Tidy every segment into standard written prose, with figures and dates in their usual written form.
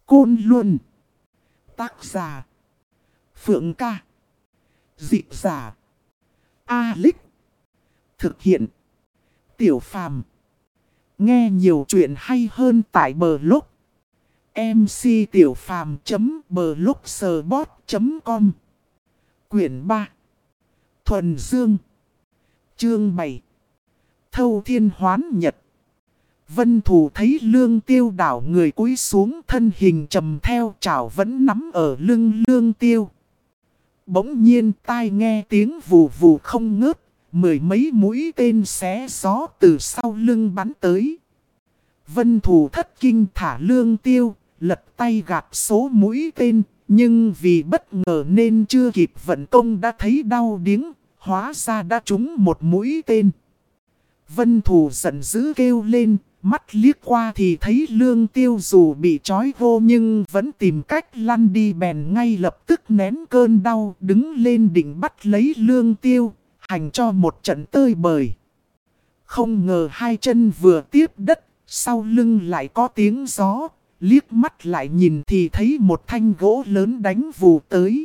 Côn Luân. Tác giả Phượng Ca. Dịch giả A-Lích. Thực hiện Tiểu Phàm. Nghe nhiều chuyện hay hơn tại Blog mctiểupham.blogspot.com. Quyển 3 Thuần Dương. Chương 7 Thâu Thiên Hoán Nhật. Vân Thù thấy Lương Tiêu đảo người cúi xuống, thân hình trầm theo, chảo vẫn nắm ở lưng Lương Tiêu. Bỗng nhiên tai nghe tiếng vù vù không ngớt, mười mấy mũi tên xé gió từ sau lưng bắn tới. Vân Thù thất kinh thả Lương Tiêu, lật tay gạt số mũi tên, nhưng vì bất ngờ nên chưa kịp vận công đã thấy đau điếng, hóa ra đã trúng một mũi tên. Vân Thù giận dữ kêu lên, mắt liếc qua thì thấy Lương Tiêu dù bị trói vô nhưng vẫn tìm cách lăn đi, bèn ngay lập tức nén cơn đau, đứng lên định bắt lấy Lương Tiêu, hành cho một trận tơi bời. Không ngờ hai chân vừa tiếp đất, sau lưng lại có tiếng gió, liếc mắt lại nhìn thì thấy một thanh gỗ lớn đánh vù tới.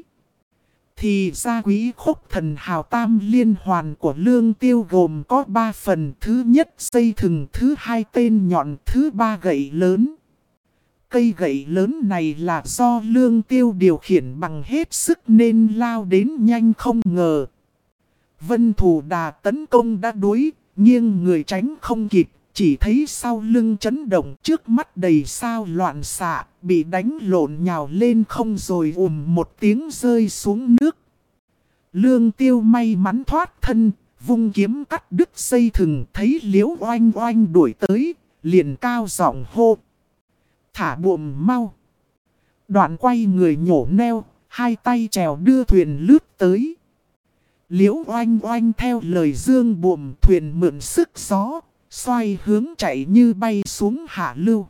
Thì ra Quý Khúc Thần Hào Tam liên hoàn của Lương Tiêu gồm có 3 phần. Thứ nhất dây thừng, thứ hai tên nhọn, thứ ba gậy lớn. Cây gậy lớn này là do Lương Tiêu điều khiển bằng hết sức nên lao đến nhanh không ngờ. Vân Thù đà tấn công đã đuối, nghiêng người tránh không kịp. Chỉ thấy sau lưng chấn động, trước mắt đầy sao loạn xạ, bị đánh lộn nhào lên không rồi một tiếng rơi xuống nước. Lương Tiêu may mắn thoát thân, vung kiếm cắt đứt dây thừng, thấy Liễu Oanh Oanh đuổi tới, liền cao giọng hô: "Thả buồm mau!" Đoạn quay người nhổ neo, hai tay chèo đưa thuyền lướt tới. Liễu Oanh Oanh theo lời dương buồm, thuyền mượn sức gió, xoay hướng chạy như bay xuống hạ lưu.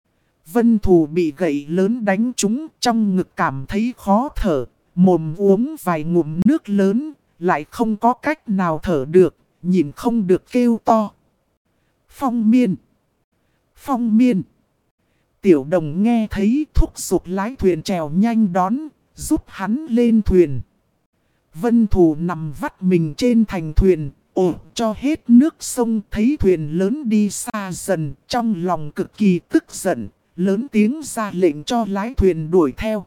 Vân Thù bị gậy lớn đánh trúng, trong ngực cảm thấy khó thở, mồm uống vài ngụm nước lớn, lại không có cách nào thở được, nhìn không được kêu to: "Phong Miên! Phong Miên!" Tiểu Đồng nghe thấy thúc giục lái thuyền trèo nhanh đón, giúp hắn lên thuyền. Vân Thù nằm vắt mình trên thành thuyền, cho hết nước sông, thấy thuyền lớn đi xa dần, trong lòng cực kỳ tức giận, lớn tiếng ra lệnh cho lái thuyền đuổi theo.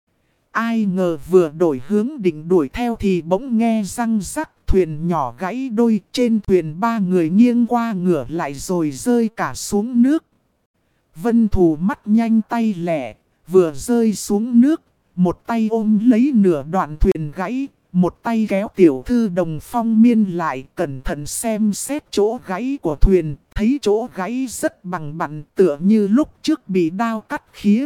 Ai ngờ vừa đổi hướng định đuổi theo thì bỗng nghe răng rắc, thuyền nhỏ gãy đôi, trên thuyền 3 người nghiêng qua ngửa lại rồi rơi cả xuống nước. Vân Thù mắt nhanh tay lẹ, vừa rơi xuống nước, một tay ôm lấy nửa đoạn thuyền gãy, một tay kéo tiểu thư Đồng Phong Miên lại, cẩn thận xem xét chỗ gãy của thuyền, thấy chỗ gãy rất bằng phẳng, tựa như lúc trước bị đao cắt khía.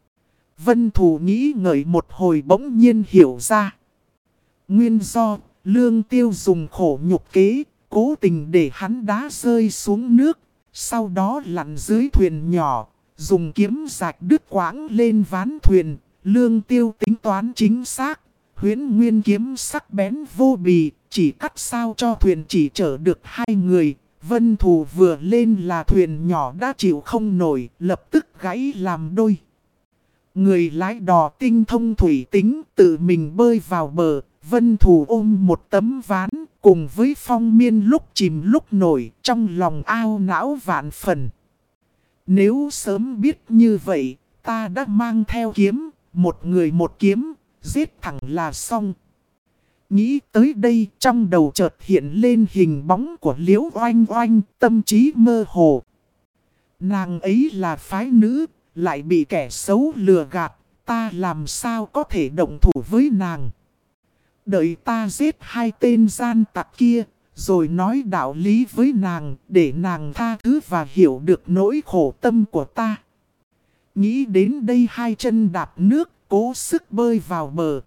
Vân Thù nghĩ ngợi một hồi bỗng nhiên hiểu ra. Nguyên do, Lương Tiêu dùng khổ nhục kế, cố tình để hắn đá rơi xuống nước, sau đó lặn dưới thuyền nhỏ, dùng kiếm rạch đứt quãng lên ván thuyền. Lương Tiêu tính toán chính xác, Huyễn Nguyên kiếm sắc bén vô bì, chỉ cắt sao cho thuyền chỉ chở được 2 người. Vân Thù vừa lên là thuyền nhỏ đã chịu không nổi, lập tức gãy làm đôi. Người lái đò tinh thông thủy tính, tự mình bơi vào bờ. Vân Thù ôm một tấm ván, cùng với Phong Miên lúc chìm lúc nổi, trong lòng ao não vạn phần. Nếu sớm biết như vậy, ta đã mang theo kiếm, một người một kiếm, giết thẳng là xong. Nghĩ tới đây, trong đầu chợt hiện lên hình bóng của Liễu Oanh Oanh, tâm trí mơ hồ. Nàng ấy là phái nữ, lại bị kẻ xấu lừa gạt, ta làm sao có thể động thủ với nàng. Đợi ta giết 2 tên gian tặc kia, rồi nói đạo lý với nàng, để nàng tha thứ và hiểu được nỗi khổ tâm của ta. Nghĩ đến đây, hai chân đạp nước, cố sức bơi vào bờ.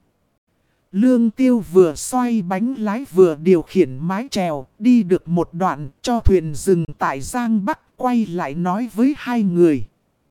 Lương Tiêu vừa xoay bánh lái vừa điều khiển mái chèo, đi được một đoạn cho thuyền dừng tại Giang Bắc, quay lại nói với 2 người: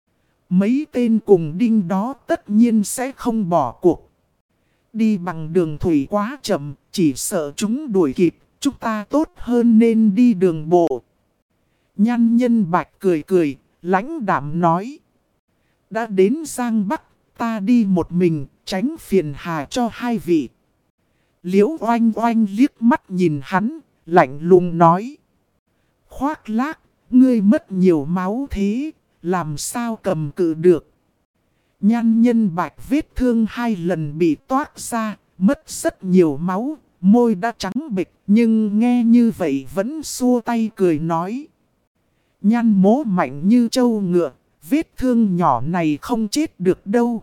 "Mấy tên cùng đinh đó tất nhiên sẽ không bỏ cuộc. Đi bằng đường thủy quá chậm, chỉ sợ chúng đuổi kịp, chúng ta tốt hơn nên đi đường bộ." Nhan Nhân Bạch cười cười, lãnh đạm nói: Đã đến Giang Bắc, ta đi một mình, tránh phiền hà cho hai vị. Liễu oanh oanh liếc mắt nhìn hắn, lạnh lùng nói. Khoác lác, ngươi mất nhiều máu thế, làm sao cầm cự được. Nhan Nhân Bạch vết thương 2 lần bị toát ra, mất rất nhiều máu, môi đã trắng bệch, nhưng nghe như vậy vẫn xua tay cười nói. Nhan mố mạnh như trâu ngựa, vết thương nhỏ này không chết được đâu.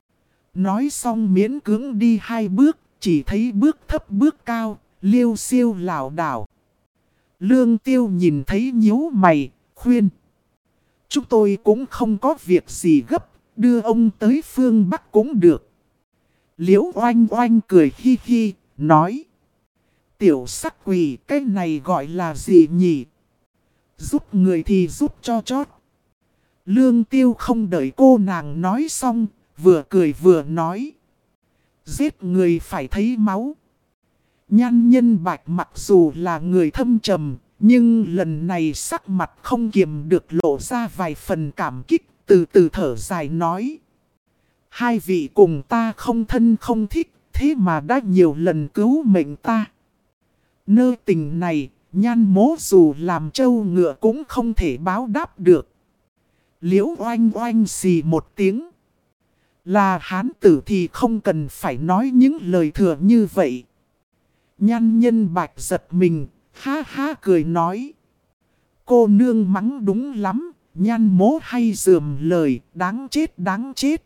Nói xong miễn cưỡng đi 2 bước, chỉ thấy bước thấp bước cao, liêu xiêu lảo đảo. Lương Tiêu nhìn thấy nhíu mày, khuyên. Chúng tôi cũng không có việc gì gấp, đưa ông tới phương Bắc cũng được. Liễu oanh oanh cười hi hi, nói. Tiểu sắc quỷ, cái này gọi là gì nhỉ? Giúp người thì giúp cho chót. Lương Tiêu không đợi cô nàng nói xong, vừa cười vừa nói. Giết người phải thấy máu. Nhan Nhân Bạch mặc dù là người thâm trầm, nhưng lần này sắc mặt không kiềm được lộ ra vài phần cảm kích, từ từ thở dài nói. Hai vị cùng ta không thân không thích, thế mà đã nhiều lần cứu mệnh ta. Nơi tình này, Nhan mố dù làm trâu ngựa cũng không thể báo đáp được. Liễu oanh oanh xì một tiếng. Là hán tử thì không cần phải nói những lời thừa như vậy. Nhan Nhân Bạch giật mình, ha ha cười nói. Cô nương mắng đúng lắm, Nhan mố hay dườm lời, đáng chết đáng chết.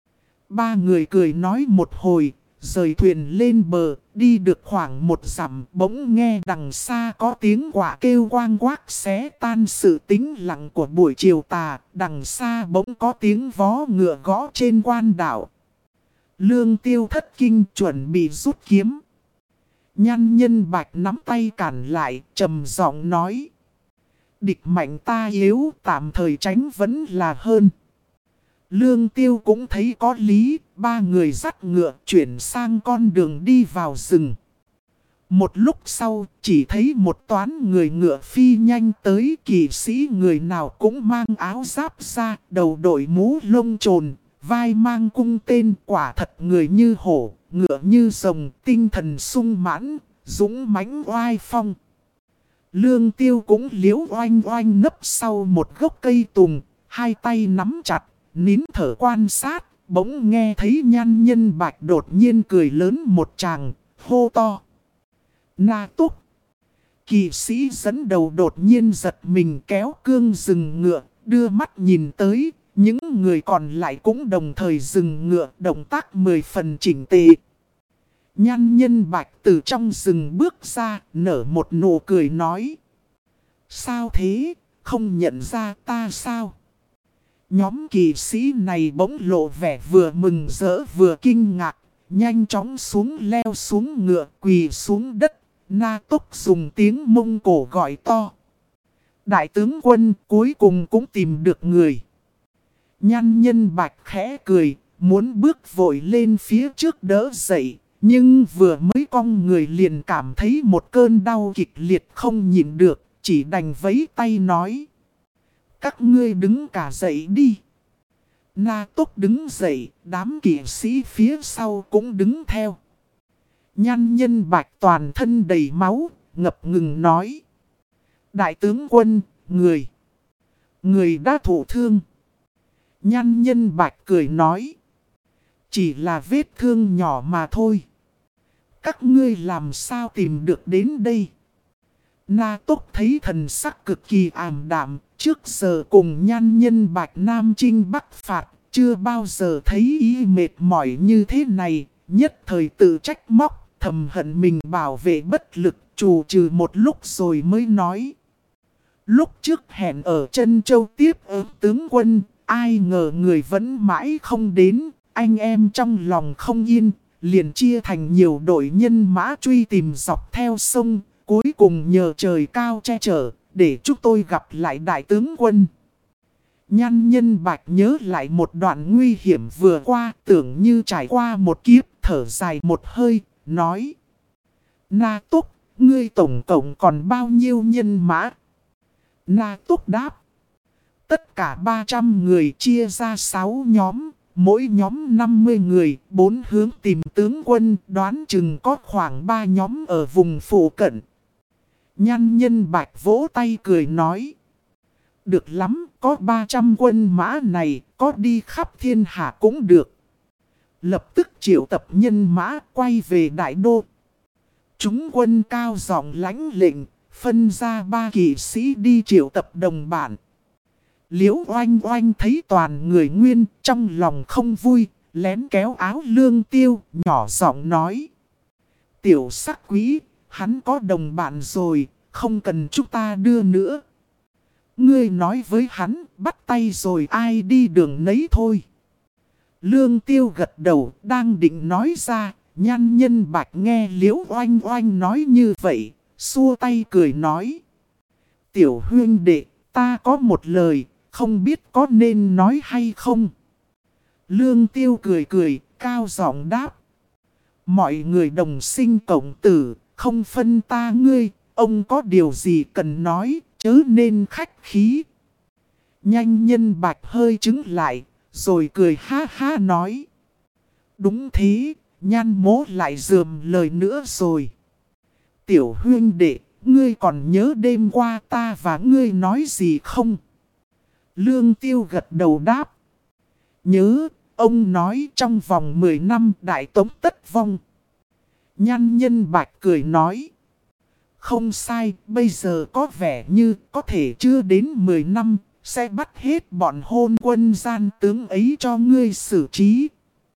3 người cười nói một hồi, rời thuyền lên bờ, đi được khoảng 1 dặm, bỗng nghe đằng xa có tiếng quạ kêu quang quác xé tan sự tĩnh lặng của buổi chiều tà, đằng xa bỗng có tiếng vó ngựa gõ trên quan đảo. Lương Tiêu thất kinh chuẩn bị rút kiếm. Nhan Nhân Bạch nắm tay cản lại, trầm giọng nói. Địch mạnh ta yếu, tạm thời tránh vẫn là hơn. Lương Tiêu cũng thấy có lý, 3 người dắt ngựa chuyển sang con đường đi vào rừng. Một lúc sau, chỉ thấy một toán người ngựa phi nhanh tới, kỵ sĩ người nào cũng mang áo giáp ra, đầu đội mũ lông trồn, vai mang cung tên, quả thật người như hổ, ngựa như rồng, tinh thần sung mãn, dũng mãnh oai phong. Lương Tiêu cũng liếu oanh oanh nấp sau một gốc cây tùng, 2 tay nắm chặt, nín thở quan sát, bỗng nghe thấy Nhan Nhân Bạch đột nhiên cười lớn một tràng, hô to. Na Túc! Kỵ sĩ dẫn đầu đột nhiên giật mình kéo cương dừng ngựa, đưa mắt nhìn tới, những người còn lại cũng đồng thời dừng ngựa, động tác 10 phần chỉnh tề. Nhan Nhân Bạch từ trong rừng bước ra, nở một nụ cười nói. Sao thế, không nhận ra ta sao? Nhóm kỵ sĩ này bỗng lộ vẻ vừa mừng rỡ vừa kinh ngạc, nhanh chóng leo xuống ngựa quỳ xuống đất, Na Túc dùng tiếng Mông Cổ gọi to. Đại tướng quân cuối cùng cũng tìm được người. Nhan Nhân Bạch khẽ cười, muốn bước vội lên phía trước đỡ dậy, nhưng vừa mới cong người liền cảm thấy một cơn đau kịch liệt không nhịn được, chỉ đành vẫy tay nói. Các ngươi đứng cả dậy đi. Na Túc đứng dậy, đám kỵ sĩ phía sau cũng đứng theo. Nhan Nhân Bạch toàn thân đầy máu, ngập ngừng nói. Đại tướng quân, người đã thụ thương. Nhan Nhân Bạch cười nói. Chỉ là vết thương nhỏ mà thôi. Các ngươi làm sao tìm được đến đây? Na Túc thấy thần sắc cực kỳ ảm đạm, trước giờ cùng Nhan Nhân Bạch Nam Chinh Bắc phạt, chưa bao giờ thấy ý mệt mỏi như thế này, nhất thời tự trách móc, thầm hận mình bảo vệ bất lực, trù trừ một lúc rồi mới nói. Lúc trước hẹn ở Trân Châu tiếp ứng tướng quân, ai ngờ người vẫn mãi không đến, anh em trong lòng không yên, liền chia thành nhiều đội nhân mã truy tìm dọc theo sông, cuối cùng nhờ trời cao che chở, để chúng tôi gặp lại đại tướng quân. Nhan Nhân Bạch nhớ lại một đoạn nguy hiểm vừa qua, tưởng như trải qua một kiếp, thở dài một hơi, nói. Na Túc, ngươi tổng cộng còn bao nhiêu nhân mã? Na Túc đáp. Tất cả 300 người chia ra 6 nhóm, mỗi nhóm 50 người, 4 hướng tìm tướng quân, đoán chừng có khoảng 3 nhóm ở vùng phụ cận. Nhan Nhân Bạch vỗ tay cười nói. Được lắm, có 300 quân mã này, có đi khắp thiên hạ cũng được. Lập tức triệu tập nhân mã quay về đại đô. Chúng quân cao giọng lãnh lệnh, phân ra 3 kỵ sĩ đi triệu tập đồng bản. Liễu Oanh Oanh thấy toàn người nguyên, trong lòng không vui, lén kéo áo Lương Tiêu, nhỏ giọng nói. Tiểu sắc quý, hắn có đồng bạn rồi, không cần chúng ta đưa nữa. Ngươi nói với hắn, bắt tay rồi ai đi đường nấy thôi. Lương Tiêu gật đầu, đang định nói ra, Nhan Nhân Bạch nghe Liễu Oanh Oanh nói như vậy, xua tay cười nói. Tiểu huynh đệ, ta có một lời, không biết có nên nói hay không. Lương Tiêu cười cười, cao giọng đáp. Mọi người đồng sinh cộng tử, không phân ta ngươi, ông có điều gì cần nói, chớ nên khách khí. Nhanh Nhân Bạch hơi chứng lại, rồi cười ha ha nói. Đúng thế, Nhan mố lại dườm lời nữa rồi. Tiểu huynh đệ, ngươi còn nhớ đêm qua ta và ngươi nói gì không? Lương Tiêu gật đầu đáp. Nhớ, ông nói trong vòng 10 năm Đại Tống tất vong. Nhan Nhân Bạch cười nói. Không sai, bây giờ có vẻ như có thể chưa đến 10 năm, sẽ bắt hết bọn hôn quân gian tướng ấy cho ngươi xử trí.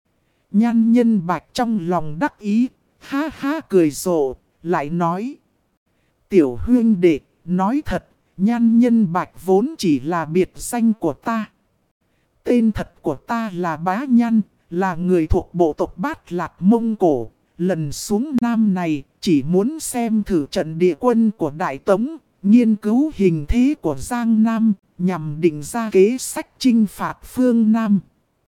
Nhan Nhân Bạch trong lòng đắc ý, ha ha cười rộ, lại nói. Tiểu huynh đệ, nói thật, Nhan Nhân Bạch vốn chỉ là biệt danh của ta. Tên thật của ta là Bá Nhan, là người thuộc bộ tộc Bát Lạc Mông Cổ. Lần xuống Nam này, chỉ muốn xem thử trận địa quân của Đại Tống, nghiên cứu hình thế của Giang Nam, nhằm định ra kế sách chinh phạt phương Nam.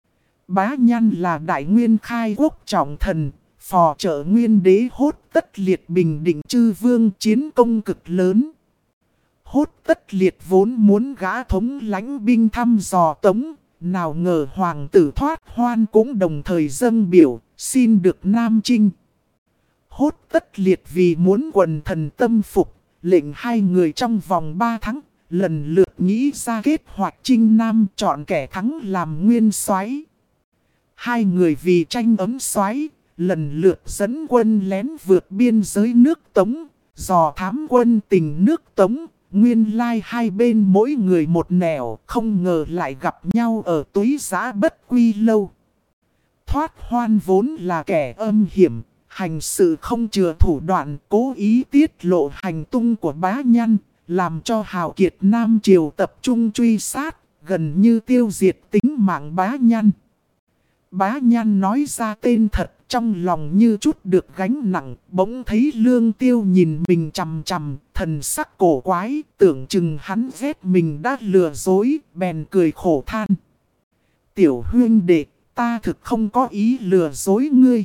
Bá Nhan là đại nguyên khai quốc trọng thần, phò trợ nguyên đế Hốt Tất Liệt bình định chư vương chiến công cực lớn. Hốt Tất Liệt vốn muốn gã thống lãnh binh thăm dò Tống, nào ngờ hoàng tử Thoát Hoan cũng đồng thời dâng biểu, xin được Nam chinh. Hốt Tất Liệt vì muốn quần thần tâm phục, lệnh hai người trong vòng 3 tháng, lần lượt nghĩ ra kế hoạch chinh Nam chọn kẻ thắng làm nguyên soái. Hai người vì tranh ấm soái, lần lượt dẫn quân lén vượt biên giới nước Tống, dò thám quân tình nước Tống. Nguyên lai hai bên mỗi người một nẻo, không ngờ lại gặp nhau ở Túy Giã Bất Quy Lâu. Thoát Hoan vốn là kẻ âm hiểm, hành sự không chừa thủ đoạn, cố ý tiết lộ hành tung của Bá Nhan, làm cho hào kiệt Nam Triều tập trung truy sát, gần như tiêu diệt tính mạng Bá Nhan. Bá Nhan nói ra tên thật, trong lòng như chút được gánh nặng, bỗng thấy Lương Tiêu nhìn mình chằm chằm, thần sắc cổ quái, tưởng chừng hắn ghét mình đã lừa dối, bèn cười khổ than. Tiểu huynh đệ, ta thực không có ý lừa dối ngươi.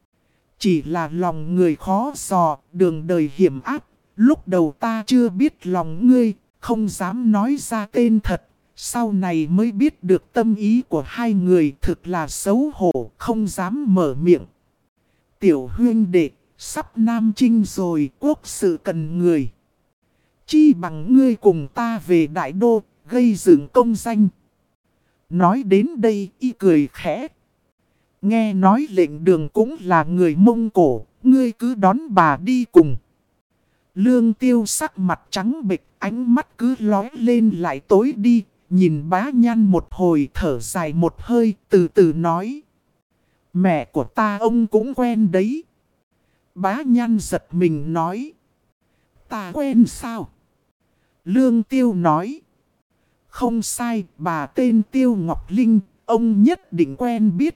Chỉ là lòng người khó dò, đường đời hiểm ác, lúc đầu ta chưa biết lòng ngươi, không dám nói ra tên thật. Sau này mới biết được tâm ý của hai người thực là xấu hổ, không dám mở miệng. Tiểu huynh đệ, sắp Nam chinh rồi, quốc sự cần người. Chi bằng ngươi cùng ta về đại đô, gây dựng công danh. Nói đến đây, y cười khẽ. Nghe nói lệnh đường cũng là người Mông Cổ, ngươi cứ đón bà đi cùng. Lương Tiêu sắc mặt trắng bệch, ánh mắt cứ lóe lên lại tối đi. Nhìn Bá Nhan một hồi thở dài một hơi, từ từ nói. Mẹ của ta ông cũng quen đấy. Bá Nhan giật mình nói. Ta quen sao? Lương Tiêu nói. Không sai, bà tên Tiêu Ngọc Linh, ông nhất định quen biết.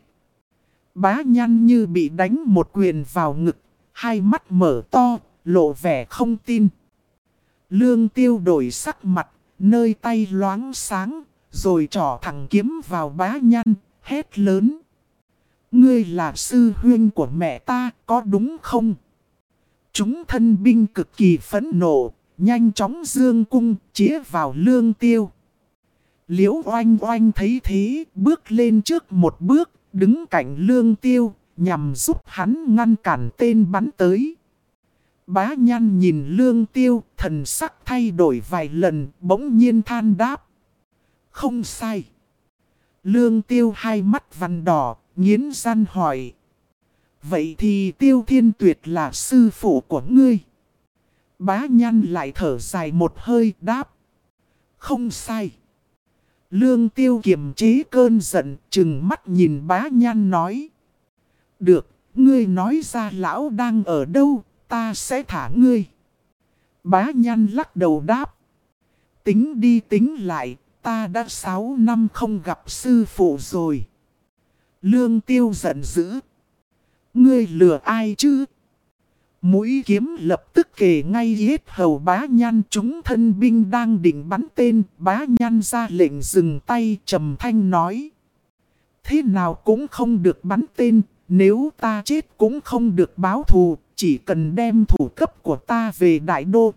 Bá Nhan như bị đánh một quyền vào ngực, hai mắt mở to, lộ vẻ không tin. Lương Tiêu đổi sắc mặt. Nơi tay loáng sáng, rồi trỏ thẳng kiếm vào Bá Nhan, hét lớn. Ngươi là sư huynh của mẹ ta, có đúng không? Chúng thân binh cực kỳ phẫn nộ, nhanh chóng dương cung, chĩa vào Lương Tiêu. Liễu oanh oanh thấy thế, bước lên trước một bước, đứng cạnh Lương Tiêu, nhằm giúp hắn ngăn cản tên bắn tới. Bá Nhăn nhìn Lương Tiêu, thần sắc thay đổi vài lần, bỗng nhiên than đáp. Không sai. Lương Tiêu hai mắt vằn đỏ, nghiến răng hỏi. Vậy thì Tiêu Thiên Tuyệt là sư phụ của ngươi? Bá Nhăn lại thở dài một hơi đáp. Không sai. Lương Tiêu kiềm chế cơn giận, trừng mắt nhìn Bá Nhăn nói. Được, ngươi nói ra lão đang ở đâu, ta sẽ thả ngươi. Bá Nhăn lắc đầu đáp. Tính đi tính lại, ta đã 6 năm không gặp sư phụ rồi. Lương Tiêu giận dữ. Ngươi lừa ai chứ? Mũi kiếm lập tức kề ngay yết hầu Bá Nhăn, chúng thân binh đang định bắn tên. Bá Nhăn ra lệnh dừng tay, trầm thanh nói. Thế nào cũng không được bắn tên, nếu ta chết cũng không được báo thù, chỉ cần đem thủ cấp của ta về đại đô.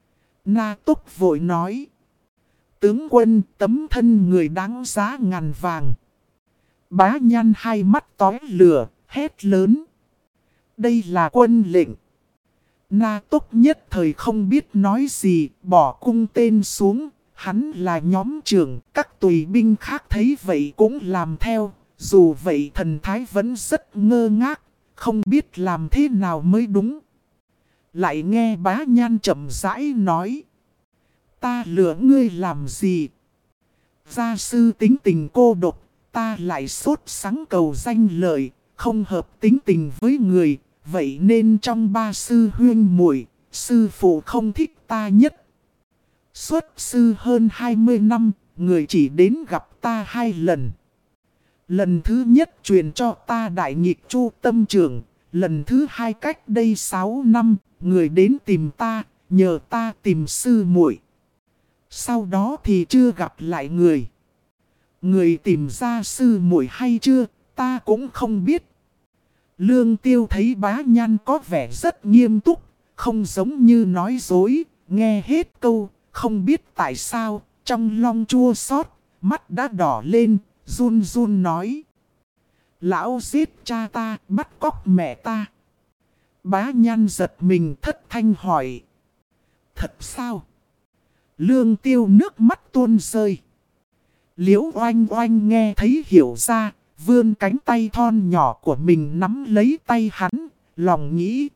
Na Túc vội nói. Tướng quân, tấm thân người đáng giá ngàn vàng. Bá Nhăn hai mắt tói lửa, hét lớn. Đây là quân lệnh. Na Túc nhất thời không biết nói gì, bỏ cung tên xuống. Hắn là nhóm trưởng, các tùy binh khác thấy vậy cũng làm theo. Dù vậy thần thái vẫn rất ngơ ngác, không biết làm thế nào mới đúng. Lại nghe Bá Nhăn chậm rãi nói. Ta lừa ngươi làm gì? Gia sư tính tình cô độc, ta lại sốt sắng cầu danh lợi, không hợp tính tình với người. Vậy nên trong ba sư huynh muội, sư phụ không thích ta nhất. Xuất sư hơn 20 năm, người chỉ đến gặp ta 2 lần. Lần thứ nhất truyền cho ta đại nghịch chu tâm trưởng. Lần thứ hai cách đây 6 năm, người đến tìm ta, nhờ ta tìm sư muội. Sau đó thì chưa gặp lại người. Người tìm ra sư muội hay chưa, ta cũng không biết. Lương Tiêu thấy Bá Nhăn có vẻ rất nghiêm túc, không giống như nói dối, nghe hết câu, không biết tại sao, trong lòng chua xót, mắt đã đỏ lên, run run nói. Lão giết cha ta, bắt cóc mẹ ta. Bá Nhăn giật mình thất thanh hỏi. Thật sao? Lương Tiêu nước mắt tuôn rơi. Liễu oanh oanh nghe thấy hiểu ra, vươn cánh tay thon nhỏ của mình nắm lấy tay hắn, lòng nghĩ.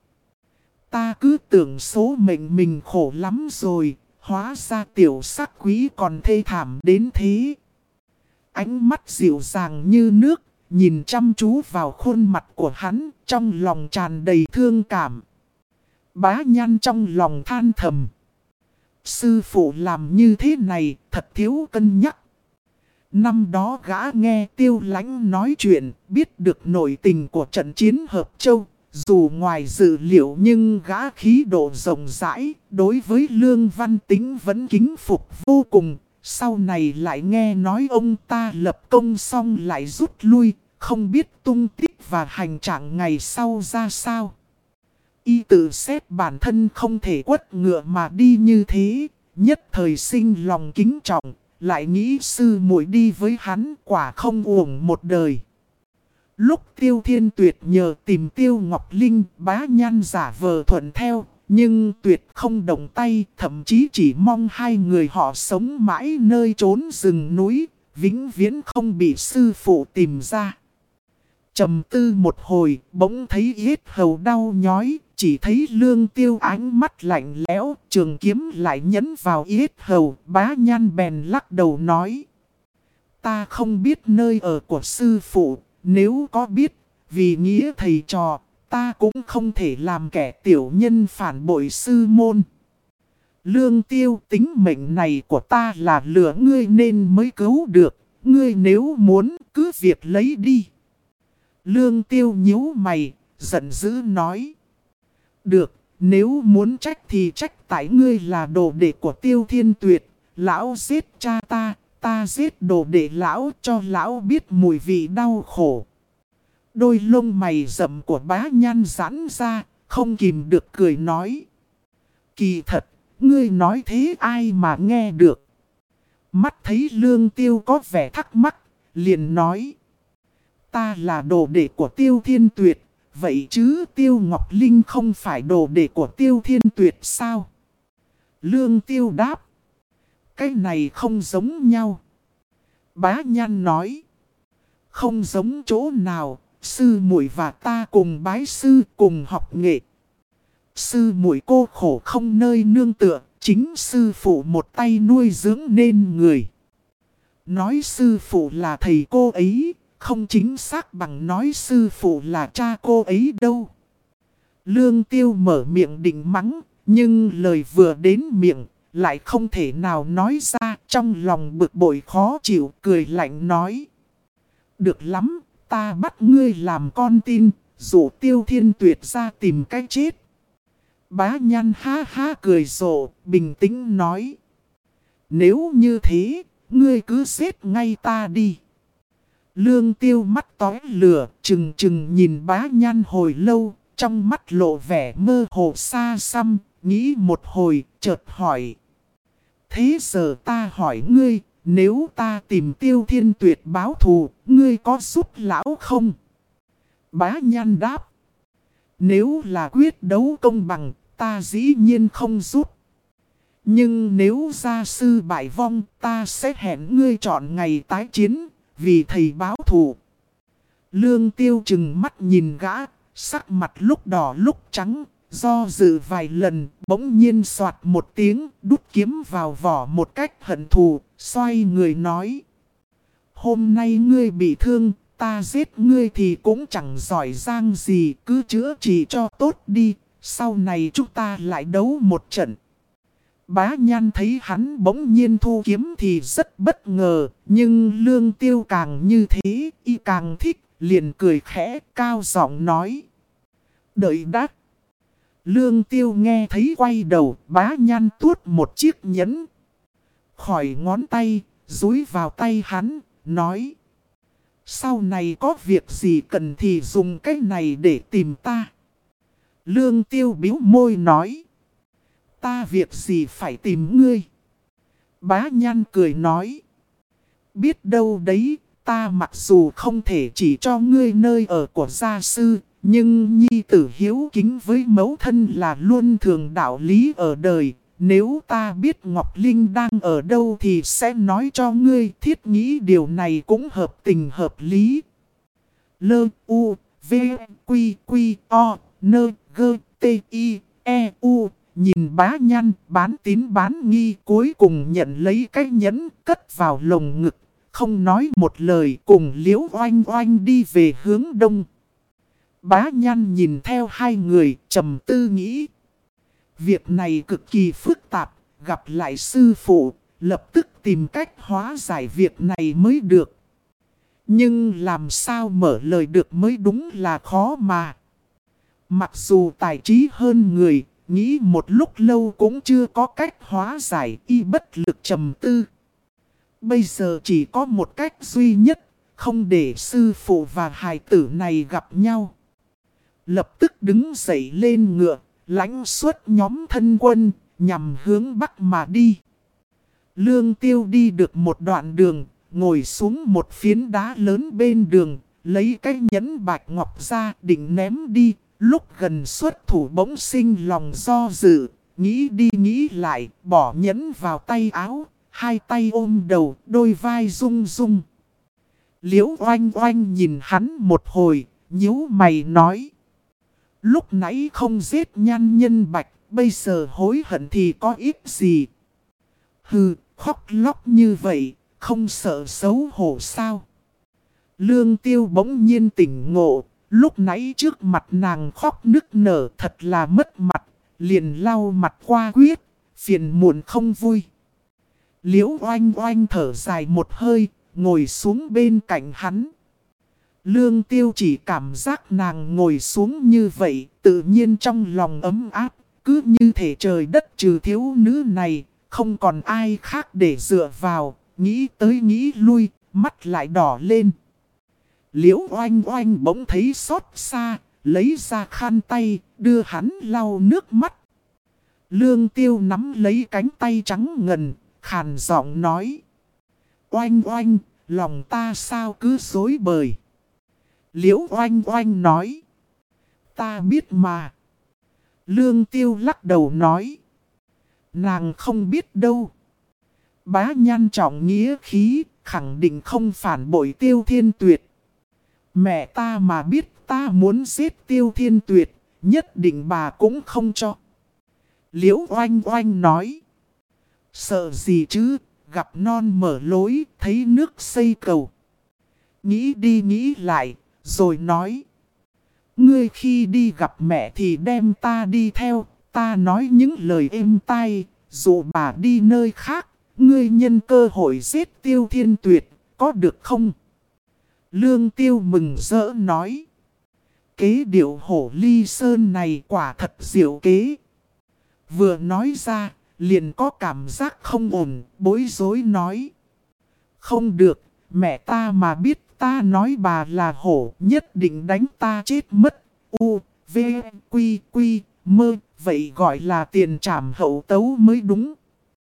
Ta cứ tưởng số mệnh mình khổ lắm rồi, hóa ra tiểu sắc quý còn thê thảm đến thế. Ánh mắt dịu dàng như nước, nhìn chăm chú vào khuôn mặt của hắn, trong lòng tràn đầy thương cảm. Bá Nhăn trong lòng than thầm. Sư phụ làm như thế này, thật thiếu cân nhắc. Năm đó gã nghe Tiêu Lãnh nói chuyện, biết được nội tình của trận chiến Hợp Châu. Dù ngoài dự liệu nhưng gã khí độ rộng rãi, đối với Lương Văn Tính vẫn kính phục vô cùng. Sau này lại nghe nói ông ta lập công xong lại rút lui, không biết tung tích và hành trạng ngày sau ra sao. Y tự xét bản thân không thể quất ngựa mà đi như thế, nhất thời sinh lòng kính trọng, lại nghĩ sư muội đi với hắn quả không uổng một đời. Lúc Tiêu Thiên Tuyệt nhờ tìm Tiêu Ngọc Linh, Bá Nhăn giả vờ thuận theo, nhưng Tuyệt không động tay, thậm chí chỉ mong hai người họ sống mãi nơi trốn rừng núi, vĩnh viễn không bị sư phụ tìm ra. Trầm tư một hồi, bỗng thấy yết hầu đau nhói, chỉ thấy Lương Tiêu ánh mắt lạnh lẽo, trường kiếm lại nhấn vào yết hầu, Bá Nhăn bèn lắc đầu nói. Ta không biết nơi ở của sư phụ, nếu có biết, vì nghĩa thầy trò, ta cũng không thể làm kẻ tiểu nhân phản bội sư môn. Lương Tiêu, tính mệnh này của ta là lừa ngươi nên mới cứu được, ngươi nếu muốn cứ việc lấy đi. Lương Tiêu nhíu mày, giận dữ nói. Được, nếu muốn trách thì trách tại ngươi là đồ đệ của Tiêu Thiên Tuyệt. Lão giết cha ta, ta giết đồ đệ lão cho lão biết mùi vị đau khổ. Đôi lông mày rậm của Bá Nhăn giãn ra, không kìm được cười nói. Kỳ thật, ngươi nói thế ai mà nghe được. Mắt thấy Lương Tiêu có vẻ thắc mắc, liền nói. Ta là đồ đệ của Tiêu Thiên Tuyệt, vậy chứ Tiêu Ngọc Linh không phải đồ đệ của Tiêu Thiên Tuyệt sao? Lương Tiêu đáp. Cái này không giống nhau. Bá Nhan nói. Không giống chỗ nào, sư muội và ta cùng bái sư cùng học nghệ. Sư muội cô khổ không nơi nương tựa, chính sư phụ một tay nuôi dưỡng nên người. Nói sư phụ là thầy cô ấy, không chính xác bằng nói sư phụ là cha cô ấy đâu. Lương Tiêu mở miệng định mắng, nhưng lời vừa đến miệng, lại không thể nào nói ra, trong lòng bực bội khó chịu, cười lạnh nói. Được lắm, ta bắt ngươi làm con tin, dụ Tiêu Thiên Tuyệt ra tìm cái chết. Bá Nhan ha ha cười rộ, bình tĩnh nói. Nếu như thế, ngươi cứ giết ngay ta đi. Lương Tiêu mắt tói lửa, chừng chừng nhìn Bá Nhan hồi lâu, trong mắt lộ vẻ mơ hồ xa xăm, nghĩ một hồi, chợt hỏi. Thế giờ ta hỏi ngươi, nếu ta tìm Tiêu Thiên Tuyệt báo thù, ngươi có giúp lão không? Bá Nhan đáp. Nếu là quyết đấu công bằng, ta dĩ nhiên không giúp. Nhưng nếu gia sư bại vong, ta sẽ hẹn ngươi chọn ngày tái chiến, vì thầy báo thù. Lương Tiêu chừng mắt nhìn gã, sắc mặt lúc đỏ lúc trắng, do dự vài lần, bỗng nhiên soạt một tiếng, đút kiếm vào vỏ một cách hận thù, xoay người nói. Hôm nay ngươi bị thương, ta giết ngươi thì cũng chẳng giỏi giang gì, cứ chữa trị cho tốt đi, sau này chúng ta lại đấu một trận. Bá Nhan thấy hắn bỗng nhiên thu kiếm thì rất bất ngờ, nhưng Lương Tiêu càng như thế, y càng thích, liền cười khẽ, cao giọng nói. Đợi đã. Lương Tiêu nghe thấy quay đầu, Bá Nhan tuốt một chiếc nhẫn khỏi ngón tay, dúi vào tay hắn, nói. Sau này có việc gì cần thì dùng cái này để tìm ta. Lương Tiêu bĩu môi nói. Ta việc gì phải tìm ngươi? Bá Nhan cười nói. Biết đâu đấy, ta mặc dù không thể chỉ cho ngươi nơi ở của gia sư, nhưng nhi tử hiếu kính với mẫu thân là luôn thường đạo lý ở đời. Nếu ta biết Ngọc Linh đang ở đâu thì sẽ nói cho ngươi, thiết nghĩ điều này cũng hợp tình hợp lý. Lơ u v quy quy o nơ gơ tê i e u. Nhìn Bá Nhan bán tín bán nghi, cuối cùng nhận lấy cái nhẫn cất vào lồng ngực, không nói một lời, cùng Liễu Oanh Oanh đi về hướng đông. Bá Nhan nhìn theo hai người, trầm tư nghĩ. Việc này cực kỳ phức tạp, gặp lại sư phụ, lập tức tìm cách hóa giải việc này mới được. Nhưng làm sao mở lời được mới đúng là khó mà. Mặc dù tài trí hơn người, nghĩ một lúc lâu cũng chưa có cách hóa giải, y bất lực trầm tư. Bây giờ chỉ có một cách duy nhất, không để sư phụ và hài tử này gặp nhau. Lập tức đứng dậy lên ngựa, lãnh xuất nhóm thân quân, nhằm hướng bắc mà đi. Lương Tiêu đi được một đoạn đường, ngồi xuống một phiến đá lớn bên đường, lấy cái nhẫn bạch ngọc ra định ném đi. Lúc gần xuất thủ bỗng sinh lòng do dự, nghĩ đi nghĩ lại, bỏ nhẫn vào tay áo, hai tay ôm đầu, đôi vai rung rung. Liễu Oanh Oanh nhìn hắn một hồi, nhíu mày nói. Lúc nãy không giết Nhan Nhân Bạch, bây giờ hối hận thì có ích gì. Hừ, khóc lóc như vậy, không sợ xấu hổ sao? Lương Tiêu bỗng nhiên tỉnh ngộ. Lúc nãy trước mặt nàng khóc nức nở thật là mất mặt, liền lau mặt qua quyết, phiền muộn không vui. Liễu Oanh Oanh thở dài một hơi, ngồi xuống bên cạnh hắn. Lương Tiêu chỉ cảm giác nàng ngồi xuống như vậy, tự nhiên trong lòng ấm áp, cứ như thể trời đất trừ thiếu nữ này, không còn ai khác để dựa vào, nghĩ tới nghĩ lui, mắt lại đỏ lên. Liễu Oanh Oanh bỗng thấy xót xa, lấy ra khăn tay, đưa hắn lau nước mắt. Lương Tiêu nắm lấy cánh tay trắng ngần, khàn giọng nói. Oanh oanh, lòng ta sao cứ rối bời. Liễu oanh oanh nói. Ta biết mà. Lương Tiêu lắc đầu nói. Nàng không biết đâu. Bá Nhan trọng nghĩa khí, khẳng định không phản bội Tiêu Thiên Tuyệt. Mẹ ta mà biết ta muốn giết Tiêu Thiên Tuyệt, nhất định bà cũng không cho. Liễu oanh oanh nói. Sợ gì chứ, gặp non mở lối, thấy nước xây cầu. Nghĩ đi nghĩ lại, rồi nói. Ngươi khi đi gặp mẹ thì đem ta đi theo, ta nói những lời êm tai, dù bà đi nơi khác, ngươi nhân cơ hội giết Tiêu Thiên Tuyệt, có được không? Lương Tiêu mừng rỡ nói. Kế điệu hổ ly sơn này quả thật diệu kế. Vừa nói ra, liền có cảm giác không ổn, bối rối nói. Không được, mẹ ta mà biết ta nói bà là hổ, nhất định đánh ta chết mất. U, V, Quy, Quy, Mơ, vậy gọi là tiền trảm hậu tấu mới đúng.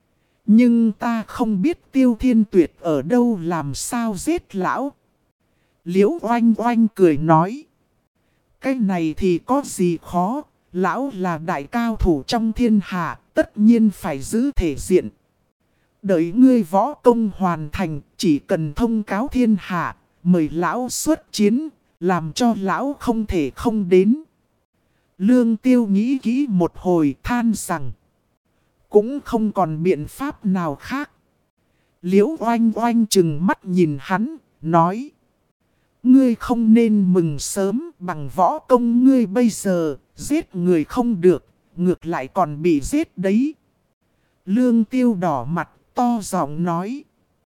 Nhưng ta không biết Tiêu Thiên Tuyệt ở đâu làm sao giết lão. Liễu oanh oanh cười nói. Cái này thì có gì khó, lão là đại cao thủ trong thiên hạ, tất nhiên phải giữ thể diện. Đợi ngươi võ công hoàn thành, chỉ cần thông cáo thiên hạ, mời lão xuất chiến, làm cho lão không thể không đến. Lương Tiêu nghĩ kỹ một hồi than rằng, cũng không còn biện pháp nào khác. Liễu oanh oanh chừng mắt nhìn hắn, nói. Ngươi không nên mừng sớm, bằng võ công ngươi bây giờ, giết người không được, ngược lại còn bị giết đấy. Lương Tiêu đỏ mặt, to giọng nói.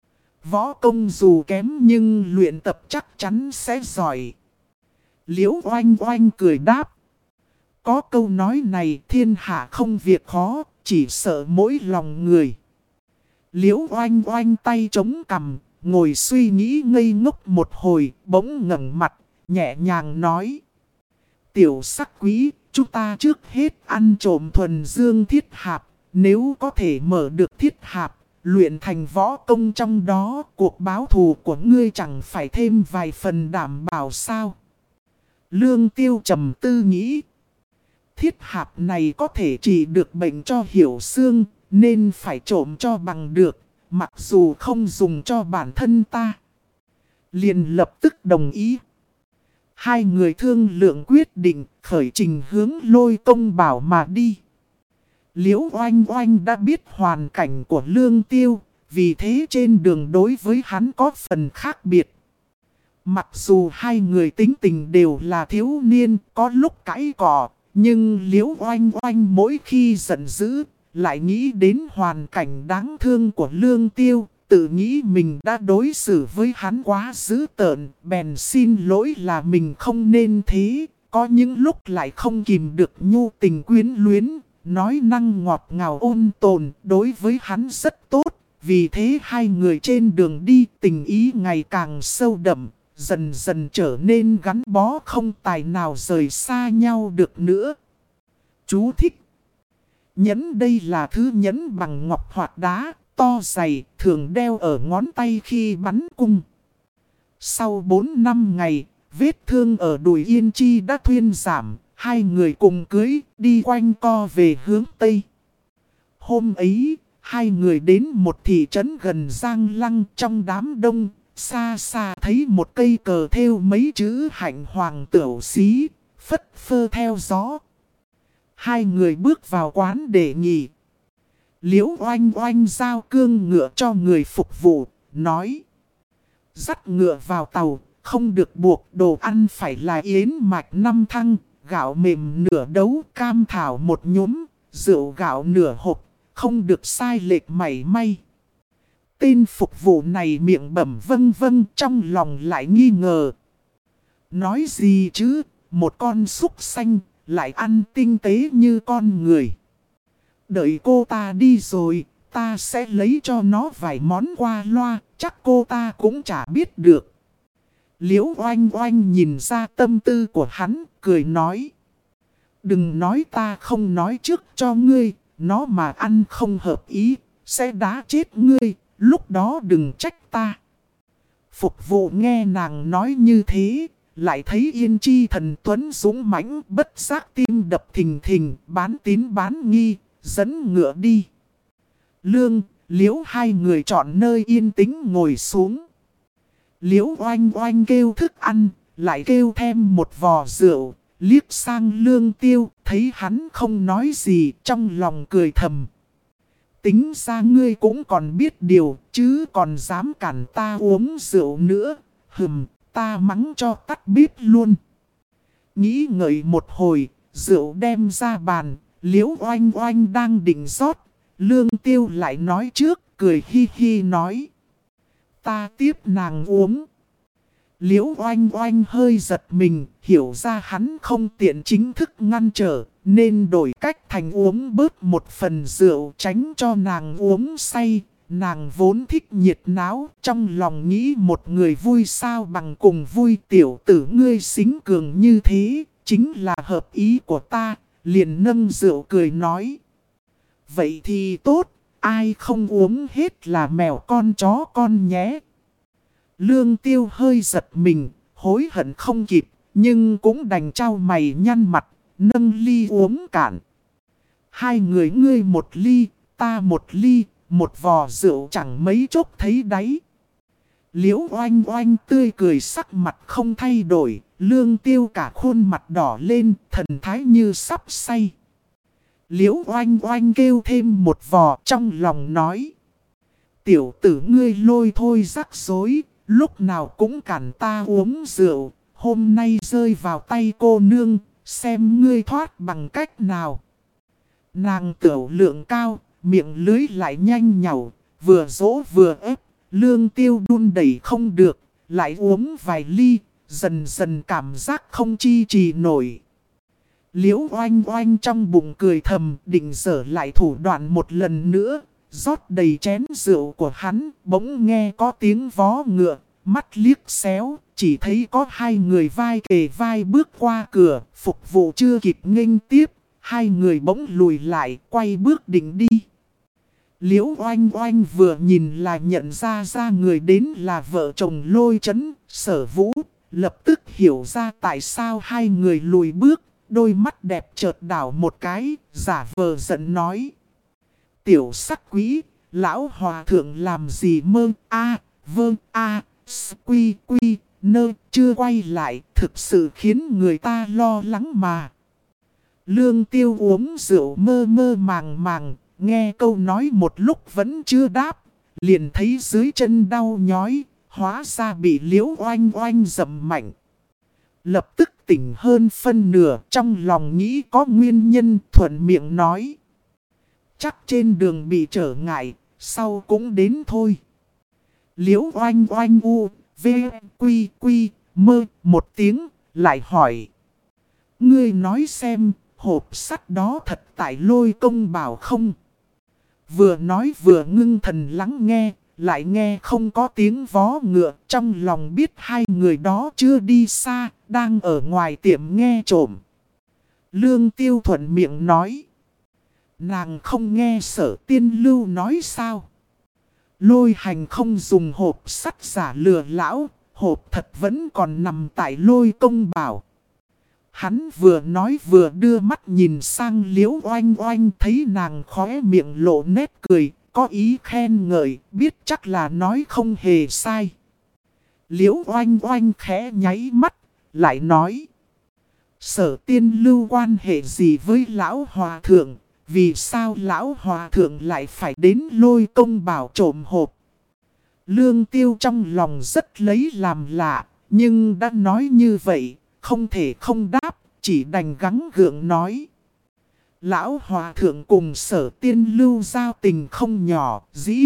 Võ công dù kém nhưng luyện tập chắc chắn sẽ giỏi. Liễu oanh oanh cười đáp. Có câu nói này, thiên hạ không việc khó, chỉ sợ mỗi lòng người. Liễu oanh oanh tay chống cằm, ngồi suy nghĩ ngây ngốc một hồi, bỗng ngẩng mặt, nhẹ nhàng nói. Tiểu sắc quý, chúng ta trước hết ăn trộm thuần dương thiết hạp, nếu có thể mở được thiết hạp, luyện thành võ công trong đó, cuộc báo thù của ngươi chẳng phải thêm vài phần đảm bảo sao. Lương Tiêu trầm tư nghĩ. Thiết hạp này có thể trị được bệnh cho hiểu xương, nên phải trộm cho bằng được, mặc dù không dùng cho bản thân ta. Liền lập tức đồng ý. Hai người thương lượng quyết định khởi trình hướng Lôi Công Bảo mà đi. Liễu oanh oanh đã biết hoàn cảnh của Lương Tiêu, vì thế trên đường đối với hắn có phần khác biệt. Mặc dù hai người tính tình đều là thiếu niên, có lúc cãi cọ, nhưng Liễu oanh oanh mỗi khi giận dữ, lại nghĩ đến hoàn cảnh đáng thương của Lương Tiêu, tự nghĩ mình đã đối xử với hắn quá dữ tợn, bèn xin lỗi là mình không nên thế, có những lúc lại không kìm được nhu tình quyến luyến, nói năng ngọt ngào ôn tồn, đối với hắn rất tốt, vì thế hai người trên đường đi tình ý ngày càng sâu đậm, dần dần trở nên gắn bó không tài nào rời xa nhau được nữa. Chú thích. Nhẫn đây là thứ nhẫn bằng ngọc hoạt đá, to dày, thường đeo ở ngón tay khi bắn cung. Sau 4 năm ngày, vết thương ở đùi Yên Chi đã thuyên giảm, hai người cùng cưới, đi quanh co về hướng Tây. Hôm ấy, hai người đến một thị trấn gần Giang Lăng trong đám đông, xa xa thấy một cây cờ thêu mấy chữ hạnh hoàng tửu xí, phất phơ theo gió. Hai người bước vào quán để nghỉ. Liễu oanh oanh giao cương ngựa cho người phục vụ, nói. Dắt ngựa vào tàu, không được buộc đồ ăn phải là yến mạch 5 thăng, gạo mềm nửa đấu, cam thảo một nhúm, rượu gạo nửa hộp, không được sai lệch mảy may. Tên phục vụ này miệng bẩm vâng vâng, trong lòng lại nghi ngờ. Nói gì chứ, một con súc sanh lại ăn tinh tế như con người. Đợi cô ta đi rồi, ta sẽ lấy cho nó vài món qua loa, chắc cô ta cũng chả biết được. Liễu oanh oanh nhìn ra tâm tư của hắn, cười nói. Đừng nói ta không nói trước cho ngươi, nó mà ăn không hợp ý, sẽ đá chết ngươi, lúc đó đừng trách ta. Phục vụ nghe nàng nói như thế, lại thấy Yên Chi thần tuấn dũng mãnh, bất giác tim đập thình thình, bán tín bán nghi, dẫn ngựa đi. Lương, Liễu hai người chọn nơi yên tĩnh ngồi xuống. Liễu oanh oanh kêu thức ăn, lại kêu thêm một vò rượu, liếc sang Lương Tiêu, thấy hắn không nói gì, trong lòng cười thầm. Tính ra ngươi cũng còn biết điều, chứ còn dám cản ta uống rượu nữa, ta mắng cho tắt bếp luôn. Nghĩ ngợi một hồi, rượu đem ra bàn, Liễu oanh oanh đang định rót, Lương Tiêu lại nói trước, cười hi hi nói. Ta tiếp nàng uống. Liễu oanh oanh hơi giật mình, hiểu ra hắn không tiện chính thức ngăn trở, nên đổi cách thành uống bớt một phần rượu tránh cho nàng uống say. Nàng vốn thích nhiệt náo, trong lòng nghĩ một người vui sao bằng cùng vui, tiểu tử ngươi xính cường như thế, chính là hợp ý của ta, liền nâng rượu cười nói. Vậy thì tốt, ai không uống hết là mèo con chó con nhé. Lương Tiêu hơi giật mình, hối hận không kịp, nhưng cũng đành trao mày nhăn mặt, nâng ly uống cạn. Hai người ngươi một ly, ta một ly, một vò rượu chẳng mấy chốc thấy đáy. Liễu oanh oanh tươi cười sắc mặt không thay đổi, Lương Tiêu cả khuôn mặt đỏ lên, thần thái như sắp say. Liễu oanh oanh kêu thêm một vò, trong lòng nói. Tiểu tử ngươi lôi thôi rắc rối, lúc nào cũng cản ta uống rượu, hôm nay rơi vào tay cô nương, xem ngươi thoát bằng cách nào. Nàng tiểu lượng cao, miệng lưới lại nhanh nhảu, vừa dỗ vừa ép, Lương Tiêu đun đẩy không được, lại uống vài ly, dần dần cảm giác không chi trì nổi. Liễu oanh oanh trong bụng cười thầm, định dở lại thủ đoạn một lần nữa, rót đầy chén rượu của hắn, bỗng nghe có tiếng vó ngựa, mắt liếc xéo, chỉ thấy có hai người vai kề vai bước qua cửa, phục vụ chưa kịp nghênh tiếp, hai người bỗng lùi lại, quay bước định đi. Liễu oanh oanh vừa nhìn là nhận ra người đến là vợ chồng Lôi Chấn, Sở Vũ, lập tức hiểu ra tại sao hai người lùi bước, đôi mắt đẹp chợt đảo một cái, giả vờ giận nói. Tiểu sắc quý, lão hòa thượng làm gì mơ, quy nơ, chưa quay lại, thực sự khiến người ta lo lắng mà. Lương Tiêu uống rượu mơ mơ màng màng, nghe câu nói một lúc vẫn chưa đáp, liền thấy dưới chân đau nhói, hóa ra bị Liễu oanh oanh dậm mạnh. Lập tức tỉnh hơn phân nửa, trong lòng nghĩ có nguyên nhân, thuận miệng nói. Chắc trên đường bị trở ngại, sau cũng đến thôi. Liễu oanh oanh quy mơ một tiếng, lại hỏi. Ngươi nói xem, hộp sắt đó thật tại Lôi Công bảo không? Vừa nói vừa ngưng thần lắng nghe, lại nghe không có tiếng vó ngựa, trong lòng biết hai người đó chưa đi xa, đang ở ngoài tiệm nghe trộm. Lương Tiêu thuận miệng nói. Nàng không nghe Sở Tiên Lưu nói sao? Lôi Hành không dùng hộp sắt giả lừa lão, hộp thật vẫn còn nằm tại Lôi Công bảo. Hắn vừa nói vừa đưa mắt nhìn sang Liễu oanh oanh, thấy nàng khóe miệng lộ nét cười, có ý khen ngợi, biết chắc là nói không hề sai. Liễu oanh oanh khẽ nháy mắt, lại nói. Sở Tiên Lưu quan hệ gì với lão hòa thượng? Vì sao lão hòa thượng lại phải đến Lôi Công bảo trộm hộp? Lương Tiêu trong lòng rất lấy làm lạ, nhưng đã nói như vậy, không thể không đáp, chỉ đành gắng gượng nói. Lão hòa thượng cùng Sở Tiên Lưu giao tình không nhỏ, dĩ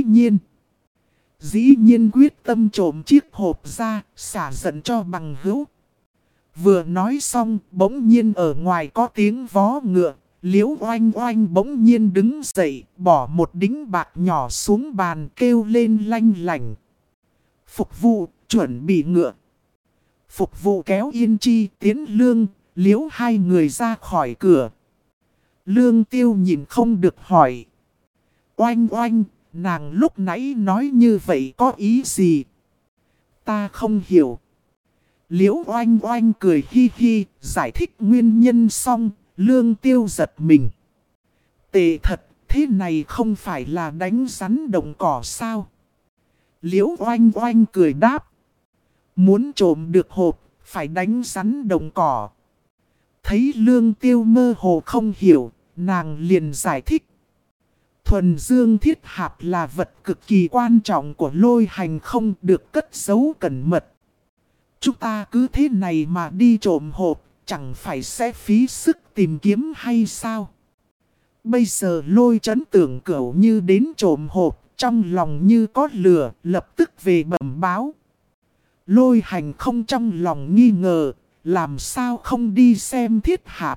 nhiên quyết tâm trộm chiếc hộp ra, xả giận cho bằng hữu. Vừa nói xong, bỗng nhiên ở ngoài có tiếng vó ngựa. Liễu oanh oanh bỗng nhiên đứng dậy, bỏ một đính bạc nhỏ xuống bàn, kêu lên lanh lảnh. Phục vụ, chuẩn bị ngựa. Phục vụ kéo Yên Chi, Tiến Lương, Liễu hai người ra khỏi cửa. Lương Tiêu nhìn không được hỏi. Oanh oanh, nàng lúc nãy nói như vậy có ý gì? Ta không hiểu. Liễu oanh oanh cười hi hi, giải thích nguyên nhân xong, Lương Tiêu giật mình. Tệ thật, thế này không phải là đánh rắn đồng cỏ sao? Liễu oanh oanh cười đáp. Muốn trộm được hộp, phải đánh rắn đồng cỏ. Thấy Lương Tiêu mơ hồ không hiểu, nàng liền giải thích. Thuần dương thiết hạp là vật cực kỳ quan trọng của lôi hành, không được cất giấu cẩn mật. Chúng ta cứ thế này mà đi trộm hộp, chẳng phải sẽ phí sức tìm kiếm hay sao? Bây giờ Lôi Chấn tưởng cửu như đến trộm hộp, trong lòng như có lửa, lập tức về bẩm báo. Lôi hành không trong lòng nghi ngờ, làm sao không đi xem thiết hạp.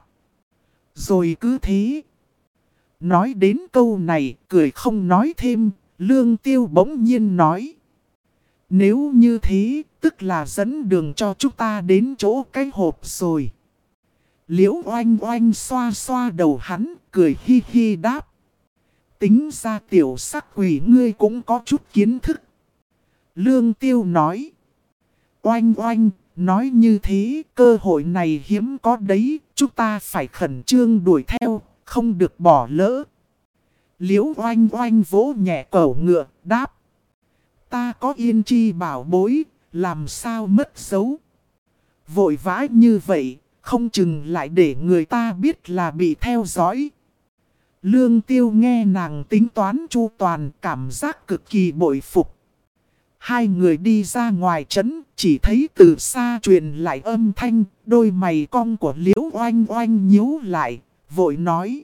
Rồi cứ thế. Nói đến câu này, cười không nói thêm, Lương Tiêu bỗng nhiên nói. Nếu như thế, tức là dẫn đường cho chúng ta đến chỗ cái hộp rồi. Liễu oanh oanh xoa xoa đầu hắn, cười hi hi đáp. Tính ra tiểu sắc quỷ ngươi cũng có chút kiến thức. Lương Tiêu nói. Oanh oanh, nói như thế, cơ hội này hiếm có đấy, chúng ta phải khẩn trương đuổi theo, không được bỏ lỡ. Liễu oanh oanh vỗ nhẹ cẩu ngựa, đáp. Ta có yên chi bảo bối, làm sao mất dấu. Vội vã như vậy, không chừng lại để người ta biết là bị theo dõi. Lương Tiêu nghe nàng tính toán chu toàn, cảm giác cực kỳ bội phục. Hai người đi ra ngoài trấn, chỉ thấy từ xa truyền lại âm thanh, đôi mày cong của Liễu oanh oanh nhíu lại, vội nói.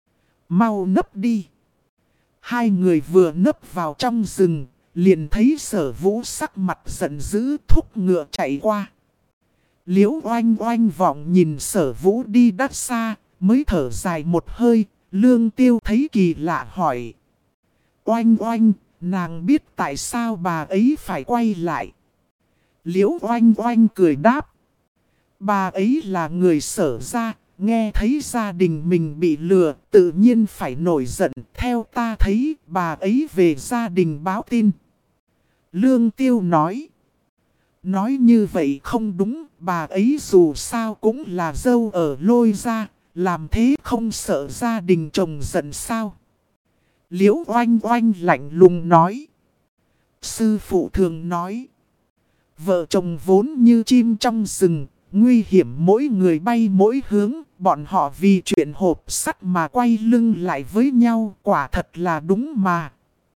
Mau nấp đi. Hai người vừa nấp vào trong rừng, liền thấy Sở Vũ sắc mặt giận dữ thúc ngựa chạy qua. Liễu oanh oanh vọng nhìn Sở Vũ đi đắt xa, mới thở dài một hơi, Lương Tiêu thấy kỳ lạ hỏi. Oanh oanh, nàng biết tại sao bà ấy phải quay lại. Liễu oanh oanh cười đáp. Bà ấy là người Sở gia, nghe thấy gia đình mình bị lừa, tự nhiên phải nổi giận. Theo ta thấy, bà ấy về gia đình báo tin. Lương Tiêu nói. Nói như vậy không đúng, bà ấy dù sao cũng là dâu ở Lôi gia, làm thế không sợ gia đình chồng giận sao? Liễu oanh oanh lạnh lùng nói. Sư phụ thường nói. Vợ chồng vốn như chim trong rừng, nguy hiểm mỗi người bay mỗi hướng, bọn họ vì chuyện hộp sắt mà quay lưng lại với nhau, quả thật là đúng mà.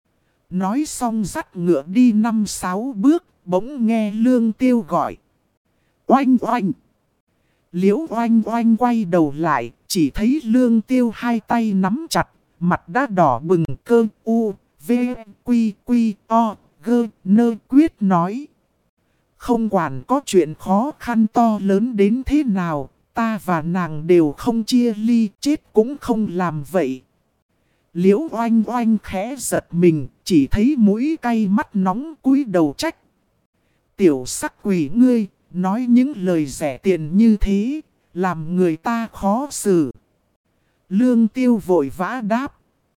Nói xong dắt ngựa đi 5-6 bước, bỗng nghe Lương Tiêu gọi. Oanh oanh! Liễu oanh oanh quay đầu lại, chỉ thấy Lương Tiêu hai tay nắm chặt, mặt đã đỏ bừng cơ u, v, quy quy, o, gơ, nơ quyết nói. Không quản có chuyện khó khăn to lớn đến thế nào, ta và nàng đều không chia ly, chết cũng không làm vậy. Liễu oanh oanh khẽ giật mình, chỉ thấy mũi cay mắt nóng cúi đầu trách. Tiểu sắc quỷ ngươi, nói những lời rẻ tiền như thế, làm người ta khó xử. Lương Tiêu vội vã đáp.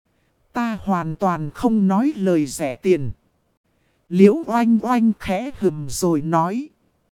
Ta hoàn toàn không nói lời rẻ tiền. Liễu oanh oanh khẽ hừm rồi nói.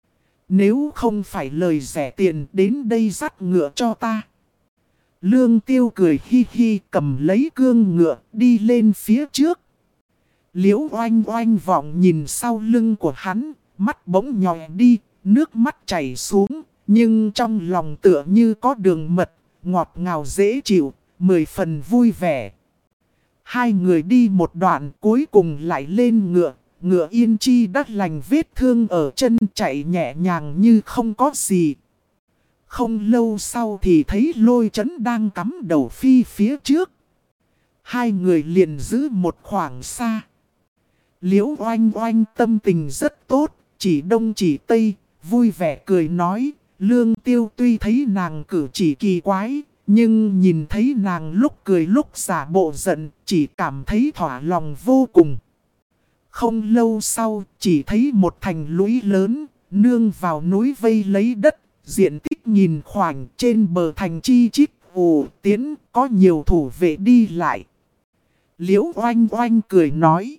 Nếu không phải lời rẻ tiền đến đây dắt ngựa cho ta. Lương Tiêu cười hi hi cầm lấy cương ngựa đi lên phía trước. Liễu oanh oanh vọng nhìn sau lưng của hắn, mắt bỗng nhòe đi, nước mắt chảy xuống, nhưng trong lòng tựa như có đường mật, ngọt ngào dễ chịu, 10 phần vui vẻ. Hai người đi một đoạn cuối cùng lại lên ngựa, ngựa yên chi đắt lành vết thương ở chân chạy nhẹ nhàng như không có gì. Không lâu sau thì thấy Lôi Chấn đang cắm đầu phi phía trước. Hai người liền giữ một khoảng xa. Liễu oanh oanh tâm tình rất tốt, chỉ đông chỉ tây, vui vẻ cười nói. Lương Tiêu tuy thấy nàng cử chỉ kỳ quái, nhưng nhìn thấy nàng lúc cười lúc giả bộ giận, chỉ cảm thấy thỏa lòng vô cùng. Không lâu sau, chỉ thấy một thành lũy lớn, nương vào núi vây lấy đất, diện tích nhìn khoảnh trên bờ thành chi chít ù tiến, có nhiều thủ vệ đi lại. Liễu oanh oanh cười nói.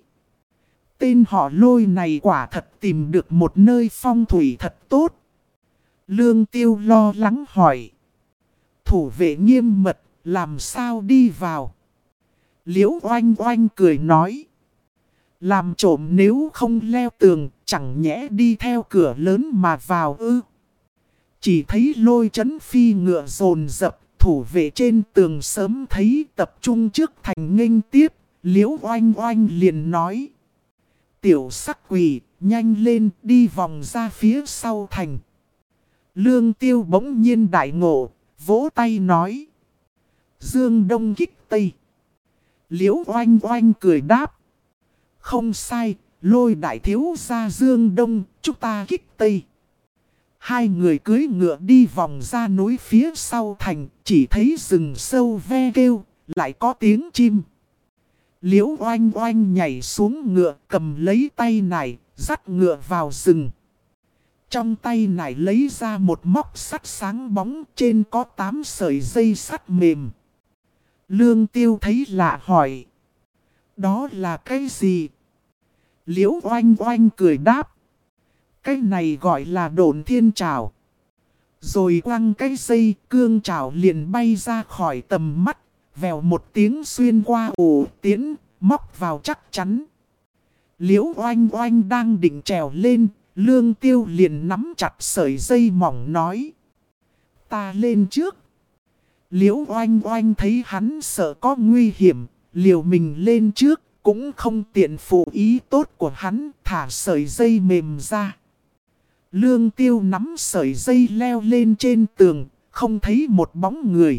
Tên họ Lôi này quả thật tìm được một nơi phong thủy thật tốt. Lương Tiêu lo lắng hỏi. Thủ vệ nghiêm mật, làm sao đi vào? Liễu oanh oanh cười nói. Làm trộm nếu không leo tường, chẳng nhẽ đi theo cửa lớn mà vào ư. Chỉ thấy Lôi Chấn phi ngựa dồn dập, thủ vệ trên tường sớm thấy tập trung trước thành nghênh tiếp. Liễu oanh oanh liền nói. Tiểu sắc quỷ, nhanh lên đi vòng ra phía sau thành. Lương Tiêu bỗng nhiên đại ngộ, vỗ tay nói. Dương Đông kích Tây. Liễu oanh oanh cười đáp. Không sai, Lôi đại thiếu ra Dương Đông, chúng ta kích Tây. Hai người cưỡi ngựa đi vòng ra núi phía sau thành, chỉ thấy rừng sâu ve kêu, lại có tiếng chim. Liễu oanh oanh nhảy xuống ngựa, cầm lấy tay nải, dắt ngựa vào rừng. Trong tay nải lấy ra một móc sắt sáng bóng, trên có 8 sợi dây sắt mềm. Lương Tiêu thấy lạ hỏi. Đó là cái gì? Liễu oanh oanh cười đáp. Cái này gọi là độn thiên trảo. Rồi quăng cái dây, cương trảo liền bay ra khỏi tầm mắt. Vèo một tiếng xuyên qua ổ tiễn, móc vào chắc chắn. Liễu oanh oanh đang định trèo lên, Lương Tiêu liền nắm chặt sợi dây mỏng nói. Ta lên trước. Liễu oanh oanh thấy hắn sợ có nguy hiểm, liều mình lên trước, cũng không tiện phụ ý tốt của hắn, thả sợi dây mềm ra. Lương Tiêu nắm sợi dây leo lên trên tường, không thấy một bóng người.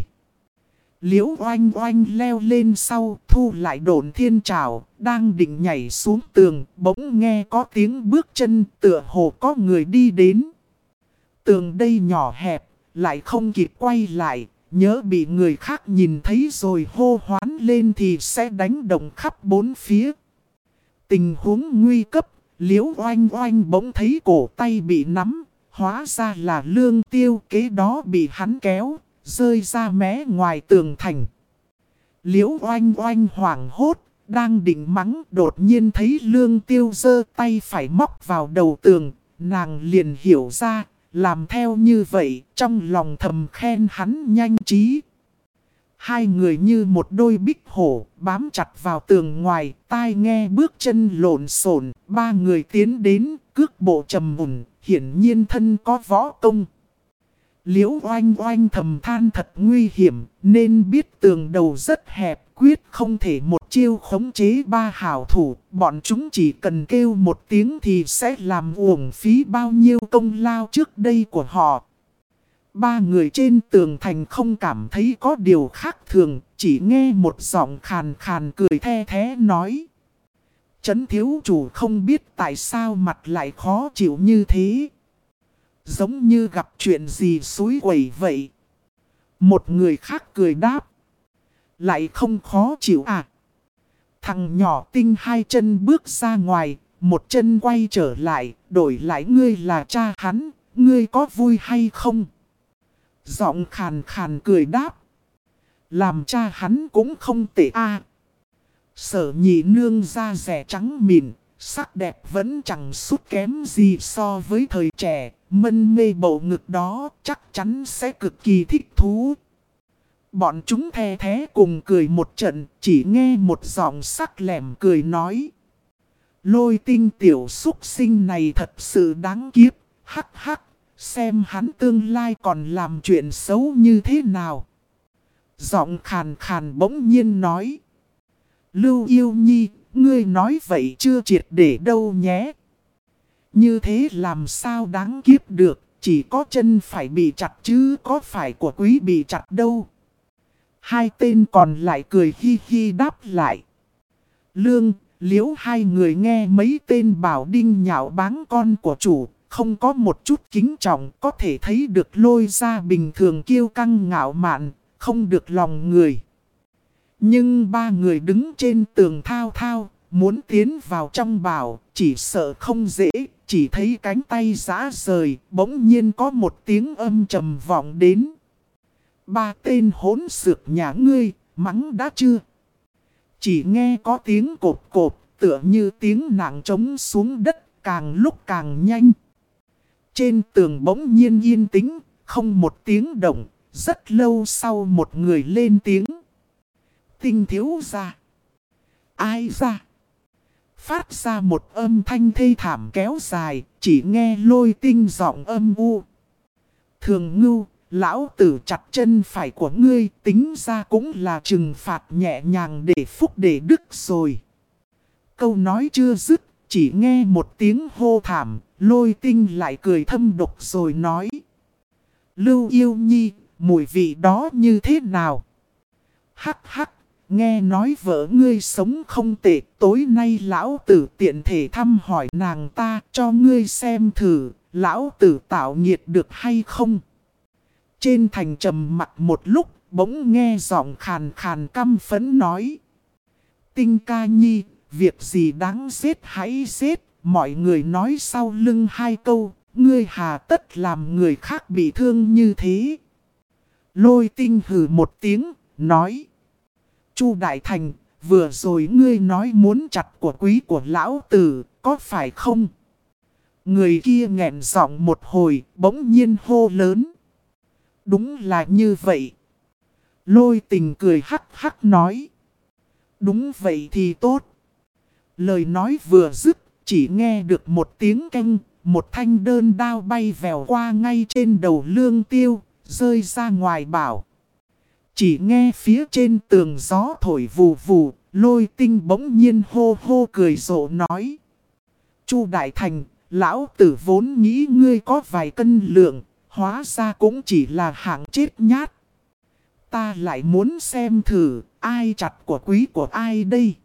Liễu oanh oanh leo lên sau, thu lại độn thiên trảo, đang định nhảy xuống tường, bỗng nghe có tiếng bước chân, tựa hồ có người đi đến. Tường đây nhỏ hẹp, lại không kịp quay lại, nhớ bị người khác nhìn thấy rồi hô hoán lên thì sẽ đánh động khắp bốn phía. Tình huống nguy cấp, Liễu oanh oanh bỗng thấy cổ tay bị nắm, hóa ra là Lương Tiêu, kế đó bị hắn kéo, rơi ra mé ngoài tường thành. Liễu oanh oanh hoảng hốt, đang định mắng, đột nhiên thấy Lương Tiêu giơ tay phải móc vào đầu tường, nàng liền hiểu ra, làm theo như vậy, trong lòng thầm khen hắn nhanh trí. Hai người như một đôi bích hổ, bám chặt vào tường ngoài, tai nghe bước chân lộn xộn, ba người tiến đến, cước bộ trầm mùn, hiển nhiên thân có võ công. Liễu oanh oanh thầm than thật nguy hiểm, nên biết tường đầu rất hẹp, quyết không thể một chiêu khống chế ba hảo thủ, bọn chúng chỉ cần kêu một tiếng thì sẽ làm uổng phí bao nhiêu công lao trước đây của họ. Ba người trên tường thành không cảm thấy có điều khác thường, chỉ nghe một giọng khàn khàn cười the thế nói. Trấn thiếu chủ không biết tại sao mặt lại khó chịu như thế. Giống như gặp chuyện gì xúi quẩy vậy. Một người khác cười đáp. Lại không khó chịu à. Thằng nhỏ tinh hai chân bước ra ngoài, một chân quay trở lại, đổi lại ngươi là cha hắn, ngươi có vui hay không? Giọng khàn khàn cười đáp. Làm cha hắn cũng không tệ a. Sở nhị nương da rẻ trắng mịn, sắc đẹp vẫn chẳng sút kém gì so với thời trẻ, mân mê bầu ngực đó chắc chắn sẽ cực kỳ thích thú. Bọn chúng the thế cùng cười một trận, chỉ nghe một giọng sắc lẻm cười nói. Lôi Tinh tiểu súc sinh này thật sự đáng kiếp, hắc hắc, xem hắn tương lai còn làm chuyện xấu như thế nào. Giọng khàn khàn bỗng nhiên nói. Lưu Yêu Nhi, ngươi nói vậy chưa triệt để đâu nhé. Như thế làm sao đáng kiếp được, chỉ có chân phải bị chặt chứ có phải của quý bị chặt đâu. Hai tên còn lại cười hi hi đáp lại. Lương, Liễu hai người nghe mấy tên bảo đinh nhạo báng con của chủ, không có một chút kính trọng, có thể thấy được Lôi ra bình thường kiêu căng ngạo mạn, không được lòng người. Nhưng ba người đứng trên tường thao thao, muốn tiến vào trong bảo, chỉ sợ không dễ, chỉ thấy cánh tay giã rời, bỗng nhiên có một tiếng âm trầm vọng đến. Ba tên hỗn xược nhà ngươi, mắng đã chưa? Chỉ nghe có tiếng cộp cộp, tựa như tiếng nặng trống xuống đất, càng lúc càng nhanh. Trên tường bỗng nhiên yên tĩnh, không một tiếng động. Rất lâu sau một người lên tiếng. Tinh thiếu ra. Ai ra? Phát ra một âm thanh thê thảm kéo dài, chỉ nghe Lôi Tinh giọng âm u. Thường Ngưu, lão tử chặt chân phải của ngươi, tính ra cũng là trừng phạt nhẹ nhàng để phúc để đức rồi. Câu nói chưa dứt, chỉ nghe một tiếng hô thảm, Lôi Tinh lại cười thâm độc rồi nói. Lưu Yêu Nhi, mùi vị đó như thế nào? Hắc hắc, nghe nói vợ ngươi sống không tệ, tối nay lão tử tiện thể thăm hỏi nàng ta, cho ngươi xem thử, lão tử tạo nghiệt được hay không? Trên thành trầm mặt một lúc, bỗng nghe giọng khàn khàn căm phẫn nói. Tinh ca nhi, việc gì đáng giết hãy giết, mọi người nói sau lưng hai câu, ngươi hà tất làm người khác bị thương như thế. Lôi Tinh hừ một tiếng, nói. Chu Đại Thành, vừa rồi ngươi nói muốn chặt của quý của lão tử, có phải không? Người kia nghẹn giọng một hồi, bỗng nhiên hô lớn. Đúng là như vậy. Lôi Tình cười hắc hắc nói. Đúng vậy thì tốt. Lời nói vừa dứt, chỉ nghe được một tiếng canh, một thanh đơn đao bay vèo qua ngay trên đầu Lương Tiêu, rơi ra ngoài bảo. Chỉ nghe phía trên tường gió thổi vù vù, Lôi Tinh bỗng nhiên hô hô cười rộ nói. Chu Đại Thành, lão tử vốn nghĩ ngươi có vài cân lượng, hóa ra cũng chỉ là hạng chết nhát. Ta lại muốn xem thử, ai chặt của quý của ai đây?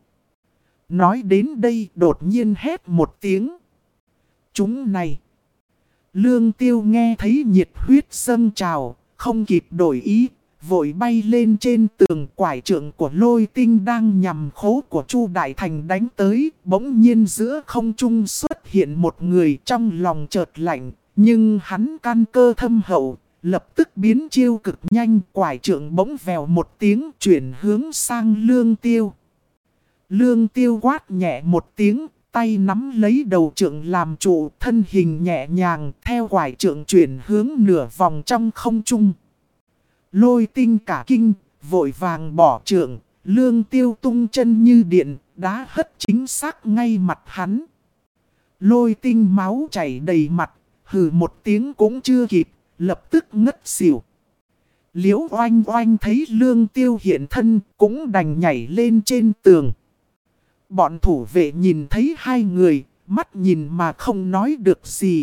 Nói đến đây đột nhiên hét một tiếng. Chúng này! Lương Tiêu nghe thấy nhiệt huyết dâng trào, không kịp đổi ý, vội bay lên trên tường. Quải trượng của Lôi Tinh đang nhằm khố của Chu Đại Thành đánh tới. Bỗng nhiên giữa không trung xuất hiện một người, trong lòng chợt lạnh. Nhưng hắn căn cơ thâm hậu, lập tức biến chiêu cực nhanh. Quải trượng bỗng vèo một tiếng chuyển hướng sang Lương Tiêu. Lương Tiêu quát nhẹ một tiếng, tay nắm lấy đầu trượng làm trụ, thân hình nhẹ nhàng theo quải trượng chuyển hướng nửa vòng trong không trung. Lôi Tinh cả kinh, vội vàng bỏ trượng, Lương Tiêu tung chân như điện, đá hất chính xác ngay mặt hắn. Lôi Tinh máu chảy đầy mặt, hừ một tiếng cũng chưa kịp, lập tức ngất xỉu. Liễu Oanh Oanh thấy Lương Tiêu hiện thân, cũng đành nhảy lên trên tường. Bọn thủ vệ nhìn thấy hai người, mắt nhìn mà không nói được gì.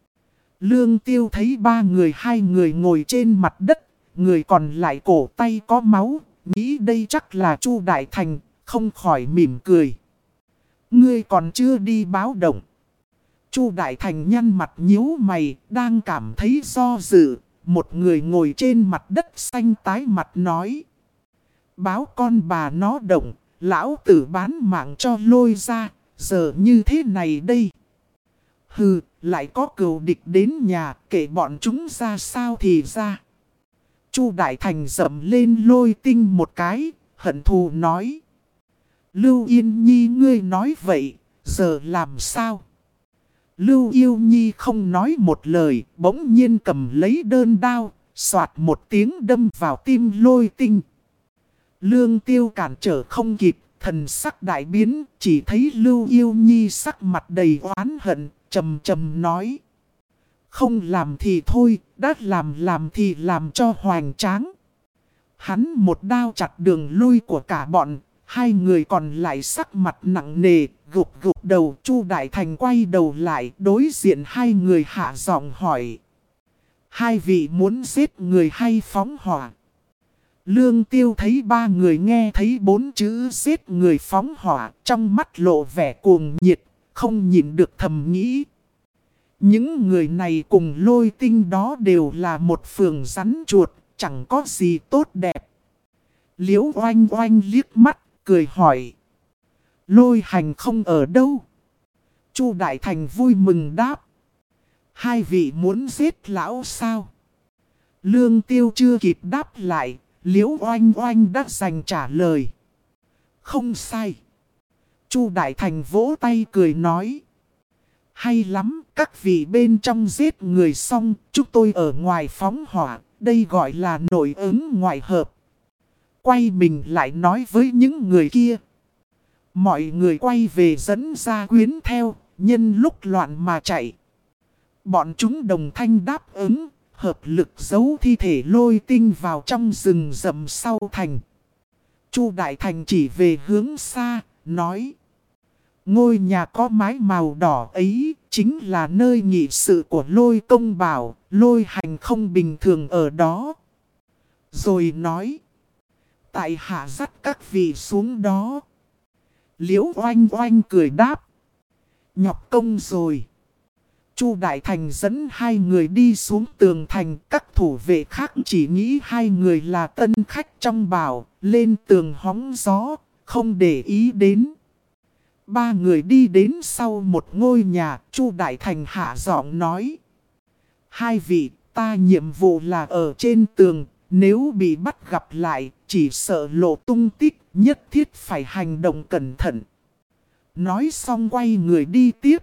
Lương Tiêu thấy hai người ngồi trên mặt đất, người còn lại cổ tay có máu, nghĩ đây chắc là Chu Đại Thành, không khỏi mỉm cười. Ngươi còn chưa đi báo động. Chu Đại Thành nhăn mặt nhíu mày, đang cảm thấy do dự, một người ngồi trên mặt đất xanh tái mặt nói. Báo con bà nó động. Lão tử bán mạng cho Lôi ra, giờ như thế này đây. Hừ, lại có cừu địch đến nhà, kể bọn chúng ra sao thì ra. Chu Đại Thành dậm lên Lôi Tinh một cái, hận thù nói. Lưu Yên Nhi ngươi nói vậy, giờ làm sao? Lưu Yêu Nhi không nói một lời, bỗng nhiên cầm lấy đơn đao, xoạt một tiếng đâm vào tim Lôi Tinh. Lương Tiêu cản trở không kịp, thần sắc đại biến, chỉ thấy Lưu Yêu Nhi sắc mặt đầy oán hận, trầm trầm nói. Không làm thì thôi, đã làm thì làm cho hoành tráng. Hắn một đao chặt đường lui của cả bọn, hai người còn lại sắc mặt nặng nề, gục gục đầu. Chu Đại Thành quay đầu lại, đối diện hai người hạ giọng hỏi. Hai vị muốn giết người hay phóng hỏa? Lương Tiêu thấy ba người nghe thấy bốn chữ giết người phóng hỏa, trong mắt lộ vẻ cuồng nhiệt, không nhìn được thầm nghĩ. Những người này cùng Lôi Tinh đó đều là một phường rắn chuột, chẳng có gì tốt đẹp. Liễu Oanh Oanh liếc mắt, cười hỏi. Lôi Hành không ở đâu? Chu Đại Thành vui mừng đáp. Hai vị muốn giết lão sao? Lương Tiêu chưa kịp đáp lại. Liễu Oanh Oanh đã dành trả lời. Không sai. Chu Đại Thành vỗ tay cười nói. Hay lắm, các vị bên trong giết người xong, chúng tôi ở ngoài phóng hỏa, đây gọi là nội ứng ngoại hợp. Quay mình lại nói với những người kia. Mọi người quay về dẫn ra quyến theo, nhân lúc loạn mà chạy. Bọn chúng đồng thanh đáp ứng, hợp lực giấu thi thể Lôi Tinh vào trong rừng rậm sau thành. Chu Đại Thành chỉ về hướng xa, nói. Ngôi nhà có mái màu đỏ ấy, chính là nơi nghị sự của Lôi Công Bảo, Lôi Hành không bình thường ở đó. Rồi nói. Tại hạ dắt các vị xuống đó. Liễu Oanh Oanh cười đáp. Nhọc công rồi. Chu Đại Thành dẫn hai người đi xuống tường thành. Các thủ vệ khác chỉ nghĩ hai người là tân khách trong bảo. Lên tường hóng gió. Không để ý đến. Ba người đi đến sau một ngôi nhà. Chu Đại Thành hạ giọng nói. Hai vị, ta nhiệm vụ là ở trên tường. Nếu bị bắt gặp lại, chỉ sợ lộ tung tích, nhất thiết phải hành động cẩn thận. Nói xong quay người đi tiếp.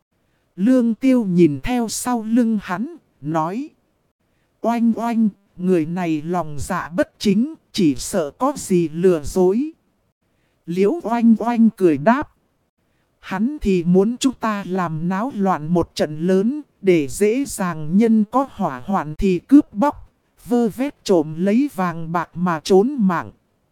Lương Tiêu nhìn theo sau lưng hắn, nói. Oanh oanh, người này lòng dạ bất chính, chỉ sợ có gì lừa dối. Liễu Oanh Oanh cười đáp. Hắn thì muốn chúng ta làm náo loạn một trận lớn, để dễ dàng nhân có hỏa hoạn thì cướp bóc. Vơ vét trộm lấy vàng bạc mà trốn mạng.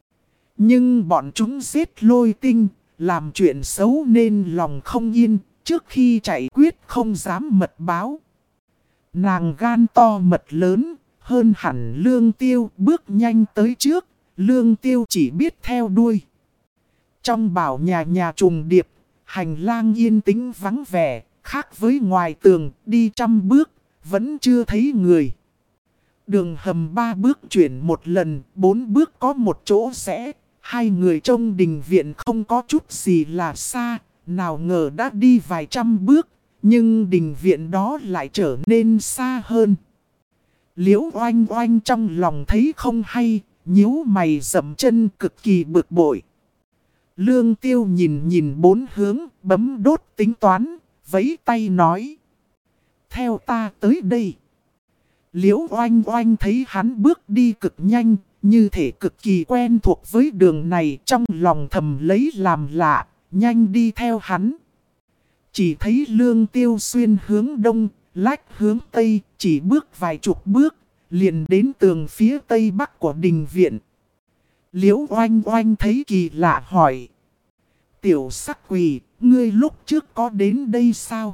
Nhưng bọn chúng giết Lôi Tinh, làm chuyện xấu nên lòng không yên, trước khi chạy quyết không dám mật báo. Nàng gan to mật lớn, hơn hẳn Lương Tiêu bước nhanh tới trước, Lương Tiêu chỉ biết theo đuôi. Trong bảo nhà nhà trùng điệp, hành lang yên tĩnh vắng vẻ, khác với ngoài tường, đi 100 bước, vẫn chưa thấy người. Đường hầm 3 bước chuyển một lần, 4 bước có một chỗ rẽ. Hai người trong đình viện không có chút gì là xa, nào ngờ đã đi vài trăm bước, nhưng đình viện đó lại trở nên xa hơn. Liễu Oanh Oanh trong lòng thấy không hay, nhíu mày dậm chân cực kỳ bực bội. Lương Tiêu nhìn bốn hướng, bấm đốt tính toán, vẫy tay nói. Theo ta tới đây. Liễu Oanh Oanh thấy hắn bước đi cực nhanh, như thể cực kỳ quen thuộc với đường này, trong lòng thầm lấy làm lạ, nhanh đi theo hắn. Chỉ thấy Lương Tiêu xuyên hướng đông, lách hướng tây, chỉ bước vài chục bước, liền đến tường phía tây bắc của đình viện. Liễu Oanh Oanh thấy kỳ lạ hỏi. Tiểu sắc quỷ, ngươi lúc trước có đến đây sao?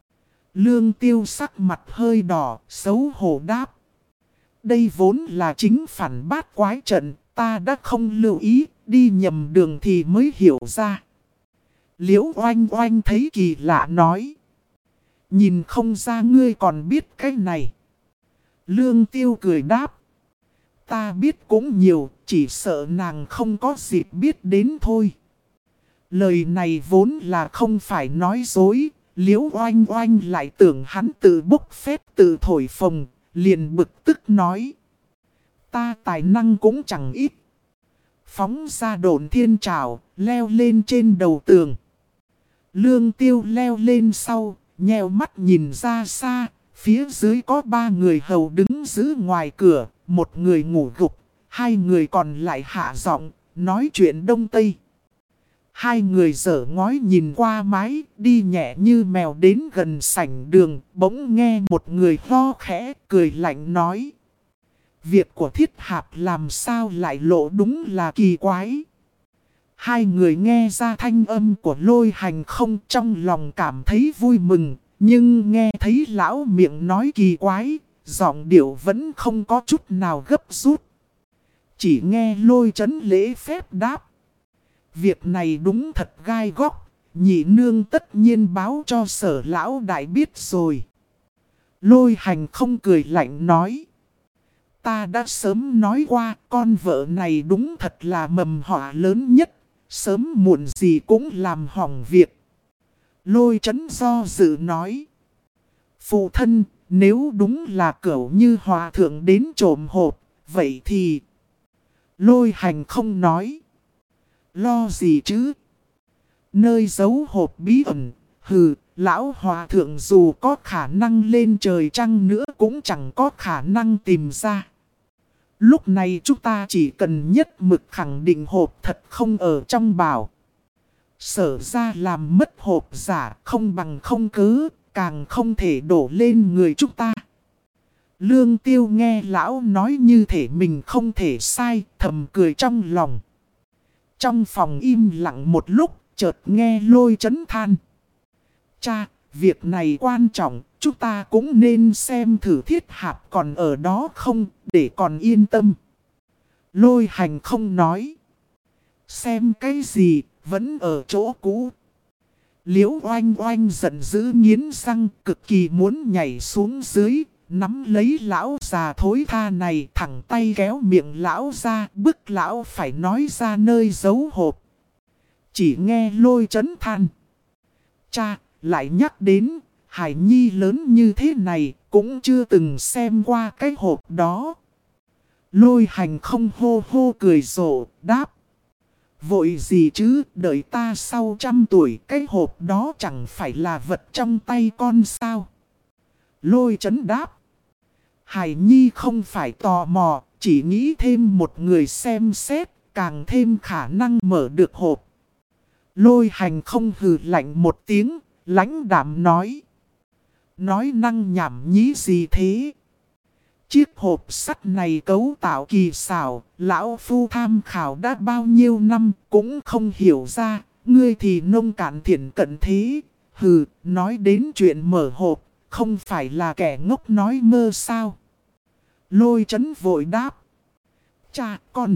Lương Tiêu sắc mặt hơi đỏ, xấu hổ đáp. Đây vốn là chính phản bát quái trận, ta đã không lưu ý, đi nhầm đường thì mới hiểu ra. Liễu Oanh Oanh thấy kỳ lạ nói. Nhìn không ra ngươi còn biết cái này. Lương Tiêu cười đáp. Ta biết cũng nhiều, chỉ sợ nàng không có dịp biết đến thôi. Lời này vốn là không phải nói dối. Liễu Oanh Oanh lại tưởng hắn tự bốc phét tự thổi phồng, liền bực tức nói. Ta tài năng cũng chẳng ít. Phóng ra độn thiên trảo, leo lên trên đầu tường. Lương Tiêu leo lên sau, nheo mắt nhìn ra xa, phía dưới có 3 người hầu đứng giữ ngoài cửa, một người ngủ gục, 2 người còn lại hạ giọng, nói chuyện đông tây. 2 người dở ngói nhìn qua mái, đi nhẹ như mèo đến gần sảnh đường, bỗng nghe một người ho khẽ, cười lạnh nói. Việc của Thiết Hạp làm sao lại lộ đúng là kỳ quái. 2 người nghe ra thanh âm của Lôi Hành không, trong lòng cảm thấy vui mừng, nhưng nghe thấy lão miệng nói kỳ quái, giọng điệu vẫn không có chút nào gấp rút. Chỉ nghe Lôi Chấn lễ phép đáp. Việc này đúng thật gai góc, nhị nương tất nhiên báo cho Sở lão đại biết rồi. Lôi Hành không cười lạnh nói. Ta đã sớm nói qua, con vợ này đúng thật là mầm họa lớn nhất, sớm muộn gì cũng làm hỏng việc. Lôi Chấn do dự nói. Phụ thân, nếu đúng là cẩu như hòa thượng đến trộm hộp, vậy thì... Lôi Hành không nói. Lo gì chứ? Nơi giấu hộp bí ẩn, hừ, lão hòa thượng dù có khả năng lên trời chăng nữa cũng chẳng có khả năng tìm ra. Lúc này chúng ta chỉ cần nhất mực khẳng định hộp thật không ở trong bảo. Sở ra làm mất hộp giả không bằng không cớ, càng không thể đổ lên người chúng ta. Lương Tiêu nghe lão nói như thể mình không thể sai, thầm cười trong lòng. Trong phòng im lặng một lúc, chợt nghe Lôi Chấn than. Cha, việc này quan trọng, chúng ta cũng nên xem thử thiết hạp còn ở đó không, để còn yên tâm. Lôi Hành không nói. Xem cái gì, vẫn ở chỗ cũ. Liễu Oanh Oanh giận dữ nghiến răng, cực kỳ muốn nhảy xuống dưới, nắm lấy lão già thối tha này, thẳng tay kéo miệng lão ra, bức lão phải nói ra nơi giấu hộp. Chỉ nghe Lôi Chấn than. Cha, lại nhắc đến, Hải Nhi lớn như thế này, cũng chưa từng xem qua cái hộp đó. Lôi Hành không hô hô cười rộ, đáp. Vội gì chứ, đợi ta sau 100 tuổi, cái hộp đó chẳng phải là vật trong tay con sao? Lôi Chấn đáp. Hải Nhi không phải tò mò, chỉ nghĩ thêm một người xem xét, càng thêm khả năng mở được hộp. Lôi Hành không hừ lạnh một tiếng, lãnh đạm nói. Nói năng nhảm nhí gì thế? Chiếc hộp sắt này cấu tạo kỳ xảo, lão phu tham khảo đã bao nhiêu năm cũng không hiểu ra, ngươi thì nông cạn thiện cận thế. Hừ, nói đến chuyện mở hộp, không phải là kẻ ngốc nói mơ sao? Lôi Chấn vội đáp. Cha con.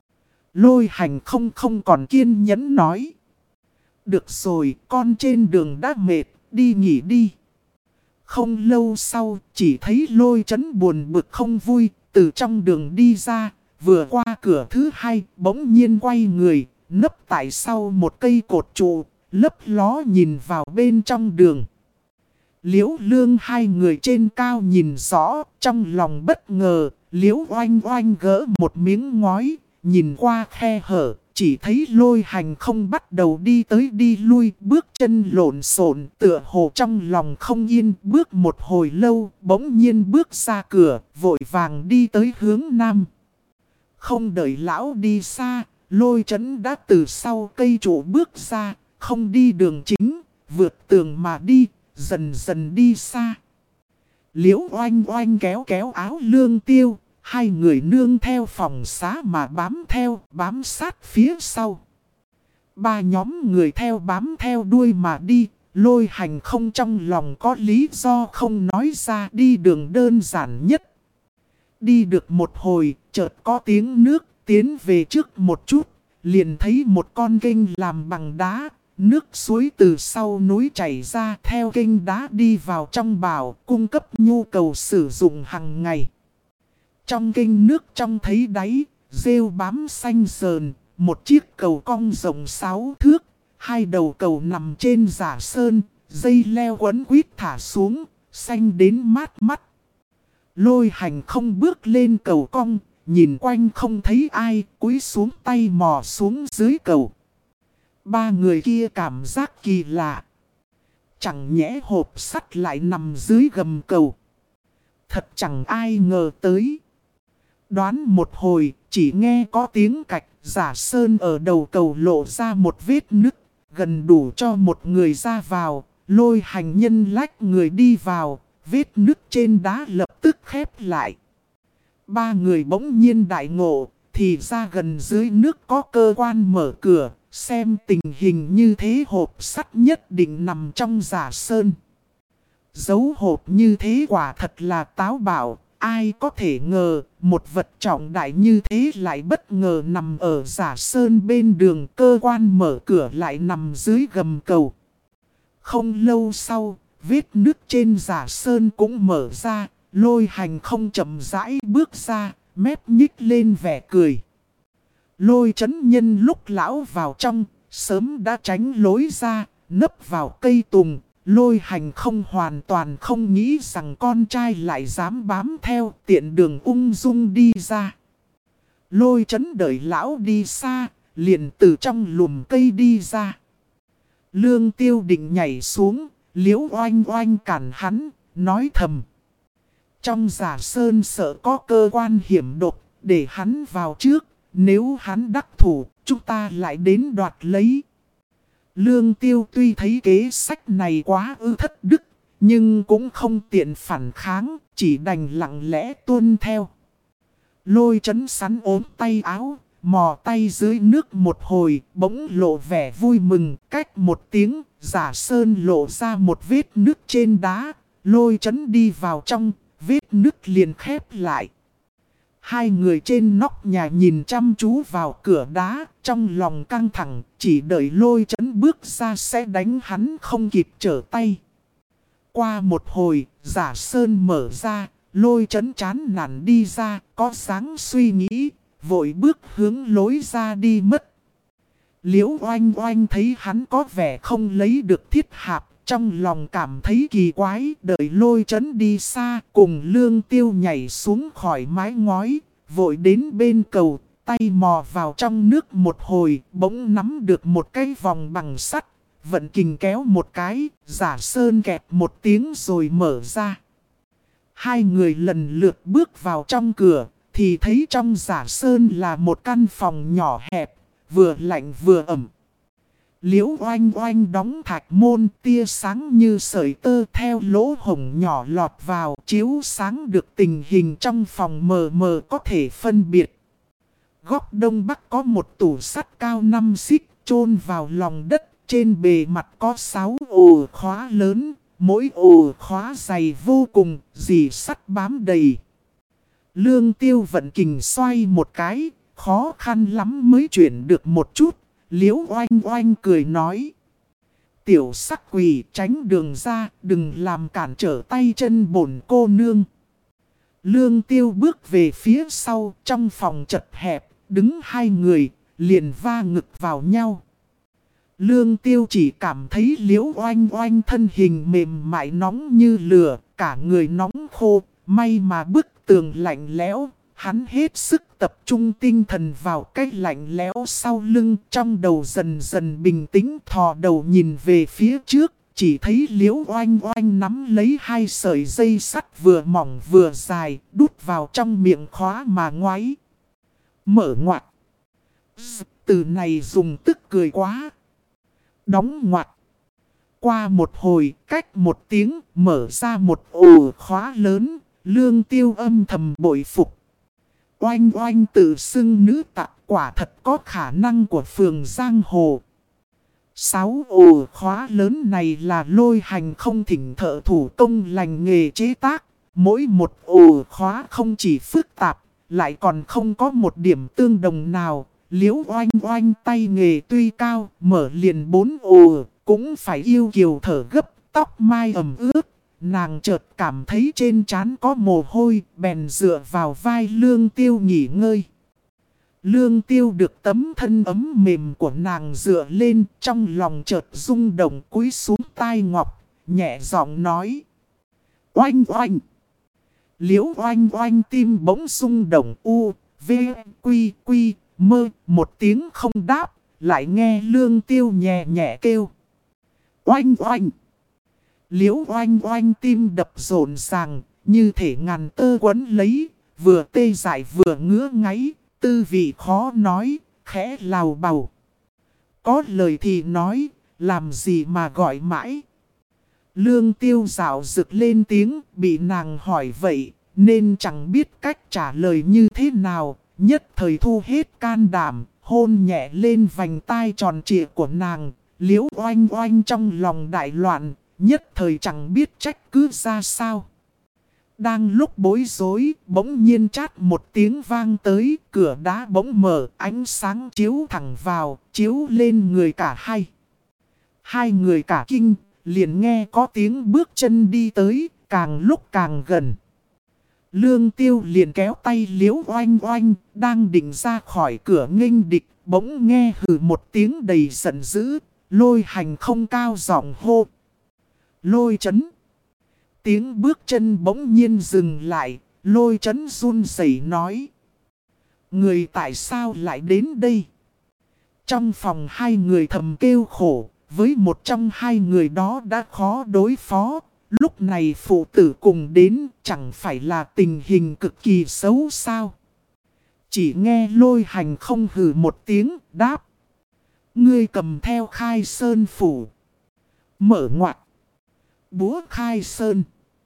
Lôi Hành không còn kiên nhẫn nói. Được rồi, con trên đường đã mệt, đi nghỉ đi. Không lâu sau, chỉ thấy Lôi Chấn buồn bực không vui, từ trong đường đi ra, vừa qua cửa thứ hai, bỗng nhiên quay người, nấp tại sau một cây cột trụ, lấp ló nhìn vào bên trong đường. Liễu Lương hai người trên cao nhìn rõ, trong lòng bất ngờ, Liễu Oanh Oanh gỡ một miếng ngói, nhìn qua khe hở. Chỉ thấy Lôi Hành không bắt đầu đi tới đi lui, bước chân lộn xộn, tựa hồ trong lòng không yên, bước một hồi lâu, bỗng nhiên bước ra cửa, vội vàng đi tới hướng nam. Không đợi lão đi xa, Lôi Chấn đã từ sau cây trụ bước ra, không đi đường chính, vượt tường mà đi, dần dần đi xa. Liễu Oanh Oanh kéo kéo áo Lương Tiêu. Hai người nương theo phòng xá mà bám sát phía sau. Ba nhóm người theo bám theo đuôi mà đi, Lôi Hành không trong lòng có lý do không nói ra đi đường đơn giản nhất. Đi được một hồi, chợt có tiếng nước tiến về trước một chút, liền thấy một con kênh làm bằng đá, nước suối từ sau núi chảy ra theo kênh đá đi vào trong bảo, cung cấp nhu cầu sử dụng hàng ngày. Trong kênh nước trong thấy đáy, rêu bám xanh sờn, một chiếc cầu cong rộng 6 thước, hai đầu cầu nằm trên giả sơn, dây leo quấn quýt thả xuống, xanh đến mát mắt. Lôi Hành không bước lên cầu cong, nhìn quanh không thấy ai, cúi xuống tay mò xuống dưới cầu. Ba người kia cảm giác kỳ lạ. Chẳng nhẽ hộp sắt lại nằm dưới gầm cầu. Thật chẳng ai ngờ tới. Đoán một hồi, chỉ nghe có tiếng cạch, giả sơn ở đầu cầu lộ ra một vết nứt, gần đủ cho một người ra vào. Lôi Hành nhân lách người đi vào, vết nứt trên đá lập tức khép lại. Ba người bỗng nhiên đại ngộ, thì ra gần dưới nước có cơ quan mở cửa, xem tình hình như thế hộp sắt nhất định nằm trong giả sơn. Giấu hộp như thế quả thật là táo bạo. Ai có thể ngờ, một vật trọng đại như thế lại bất ngờ nằm ở giả sơn bên đường, cơ quan mở cửa lại nằm dưới gầm cầu. Không lâu sau, vết nứt trên giả sơn cũng mở ra, Lôi Hành không chậm rãi bước ra, mép nhích lên vẻ cười. Lôi Chấn nhân lúc lão vào trong, sớm đã tránh lối ra, nấp vào cây tùng. Lôi Hành không hoàn toàn không nghĩ rằng con trai lại dám bám theo, tiện đường ung dung đi ra. Lôi Chấn đợi lão đi xa, liền từ trong lùm cây đi ra. Lương Tiêu định nhảy xuống, Liễu Oanh Oanh cản hắn, nói thầm. Trong Giả Sơn sợ có cơ quan hiểm độc, để hắn vào trước, nếu hắn đắc thủ, chúng ta lại đến đoạt lấy. Lương Tiêu tuy thấy kế sách này quá thất đức, nhưng cũng không tiện phản kháng, chỉ đành lặng lẽ tuân theo. Lôi Chấn sắn ốm tay áo, mò tay dưới nước một hồi, bỗng lộ vẻ vui mừng, cách một tiếng, Giả Sơn lộ ra một vết nước trên đá, Lôi Chấn đi vào trong, vết nước liền khép lại. Hai người trên nóc nhà nhìn chăm chú vào cửa đá, trong lòng căng thẳng, chỉ đợi Lôi Chấn bước ra sẽ đánh hắn không kịp trở tay. Qua một hồi, Giả Sơn mở ra, Lôi Chấn chán nản đi ra, có dáng suy nghĩ, vội bước hướng lối ra đi mất. Liễu Oanh Oanh thấy hắn có vẻ không lấy được thiết hạp, trong lòng cảm thấy kỳ quái, đợi Lôi Chấn đi xa, cùng Lương Tiêu nhảy xuống khỏi mái ngói, vội đến bên cầu, tay mò vào trong nước một hồi, bỗng nắm được một cái vòng bằng sắt, vận kình kéo một cái, Giả Sơn kẹp một tiếng rồi mở ra. Hai người lần lượt bước vào trong cửa, thì thấy trong Giả Sơn là một căn phòng nhỏ hẹp, vừa lạnh vừa ẩm. Liễu Oanh Oanh đóng thạch môn, tia sáng như sợi tơ theo lỗ hổng nhỏ lọt vào, chiếu sáng được tình hình trong phòng mờ mờ có thể phân biệt. Góc đông bắc có một tủ sắt cao 5 xích, chôn vào lòng đất, trên bề mặt có 6 ổ khóa lớn, mỗi ổ khóa dày vô cùng, dì sắt bám đầy. Lương Tiêu vận kình xoay một cái, khó khăn lắm mới chuyển được một chút. Liễu Oanh Oanh cười nói. Tiểu sắc quỷ tránh đường ra, đừng làm cản trở tay chân bổn cô nương. Lương Tiêu bước về phía sau, trong phòng chật hẹp, đứng hai người, liền va ngực vào nhau. Lương Tiêu chỉ cảm thấy Liễu Oanh Oanh thân hình mềm mại nóng như lửa, cả người nóng khô, may mà bức tường lạnh lẽo. Hắn hết sức tập trung tinh thần vào cái lạnh lẽo sau lưng, trong đầu dần dần bình tĩnh, thò đầu nhìn về phía trước, chỉ thấy Liễu Oanh Oanh nắm lấy hai sợi dây sắt vừa mỏng vừa dài, đút vào trong miệng khóa mà ngoáy. Mở ngoặt. Từ này dùng tức cười quá. Đóng ngoặt. Qua một hồi, cách một tiếng, mở ra một ổ khóa lớn, Lương Tiêu âm thầm bội phục. Oanh Oanh tự xưng nữ tặc, quả thật có khả năng của phường giang hồ. 6 ổ khóa lớn này là Lôi Hành không thỉnh thợ thủ công lành nghề chế tác. Mỗi một ổ khóa không chỉ phức tạp, lại còn không có một điểm tương đồng nào. Liễu Oanh Oanh tay nghề tuy cao, mở liền 4 ổ, cũng phải yêu kiều thở gấp, tóc mai ẩm ướt. Nàng chợt cảm thấy trên trán có mồ hôi, bèn dựa vào vai Lương Tiêu nghỉ ngơi. Lương Tiêu được tấm thân ấm mềm của nàng dựa lên, trong lòng chợt rung động, cúi xuống tai ngọc, nhẹ giọng nói. Oanh Oanh! Liễu Oanh Oanh tim bỗng rung động v, quy, quy, mơ, một tiếng không đáp, lại nghe Lương Tiêu nhẹ nhẹ kêu. Oanh Oanh! Liễu Oanh Oanh tim đập rộn ràng, như thể ngàn tơ quấn lấy, vừa tê dại vừa ngứa ngáy, tư vị khó nói, khẽ lào bầu. Có lời thì nói, làm gì mà gọi mãi. Lương Tiêu dạo rực lên tiếng, bị nàng hỏi vậy, nên chẳng biết cách trả lời như thế nào, nhất thời thu hết can đảm, hôn nhẹ lên vành tai tròn trịa của nàng. Liễu Oanh Oanh trong lòng đại loạn, nhất thời chẳng biết trách cứ ra sao. Đang lúc bối rối, bỗng nhiên chát một tiếng vang tới, cửa đá bỗng mở, ánh sáng chiếu thẳng vào, chiếu lên người cả hai. Hai người cả kinh, liền nghe có tiếng bước chân đi tới, càng lúc càng gần. Lương Tiêu liền kéo tay Liễu Oanh Oanh, đang định ra khỏi cửa nghênh địch, bỗng nghe hừ một tiếng đầy giận dữ, Lôi Hành không cao giọng hô. Lôi Chấn. Tiếng bước chân bỗng nhiên dừng lại, Lôi Chấn run rẩy nói. Người tại sao lại đến đây? Trong phòng hai người thầm kêu khổ, với một trong hai người đó đã khó đối phó. Lúc này phụ tử cùng đến chẳng phải là tình hình cực kỳ xấu sao. Chỉ nghe Lôi Hành không hừ một tiếng đáp. Ngươi cầm theo Khai Sơn phủ. Mở ngoặt. Búa Khai Sơn.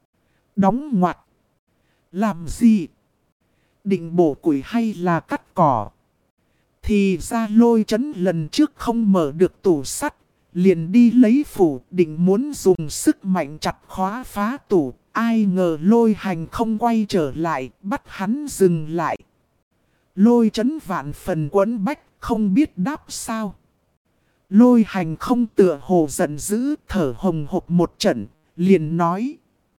Đóng ngoặt. Làm gì? Định bổ củi hay là cắt cỏ? Thì ra Lôi Chấn lần trước không mở được tủ sắt. Liền đi lấy phủ định muốn dùng sức mạnh chặt khóa phá tủ. Ai ngờ Lôi Hành không quay trở lại, bắt hắn dừng lại. Lôi Chấn vạn phần quẫn bách, không biết đáp sao. Lôi Hành không tựa hồ giận dữ, thở hồng hộc một trận, liền nói.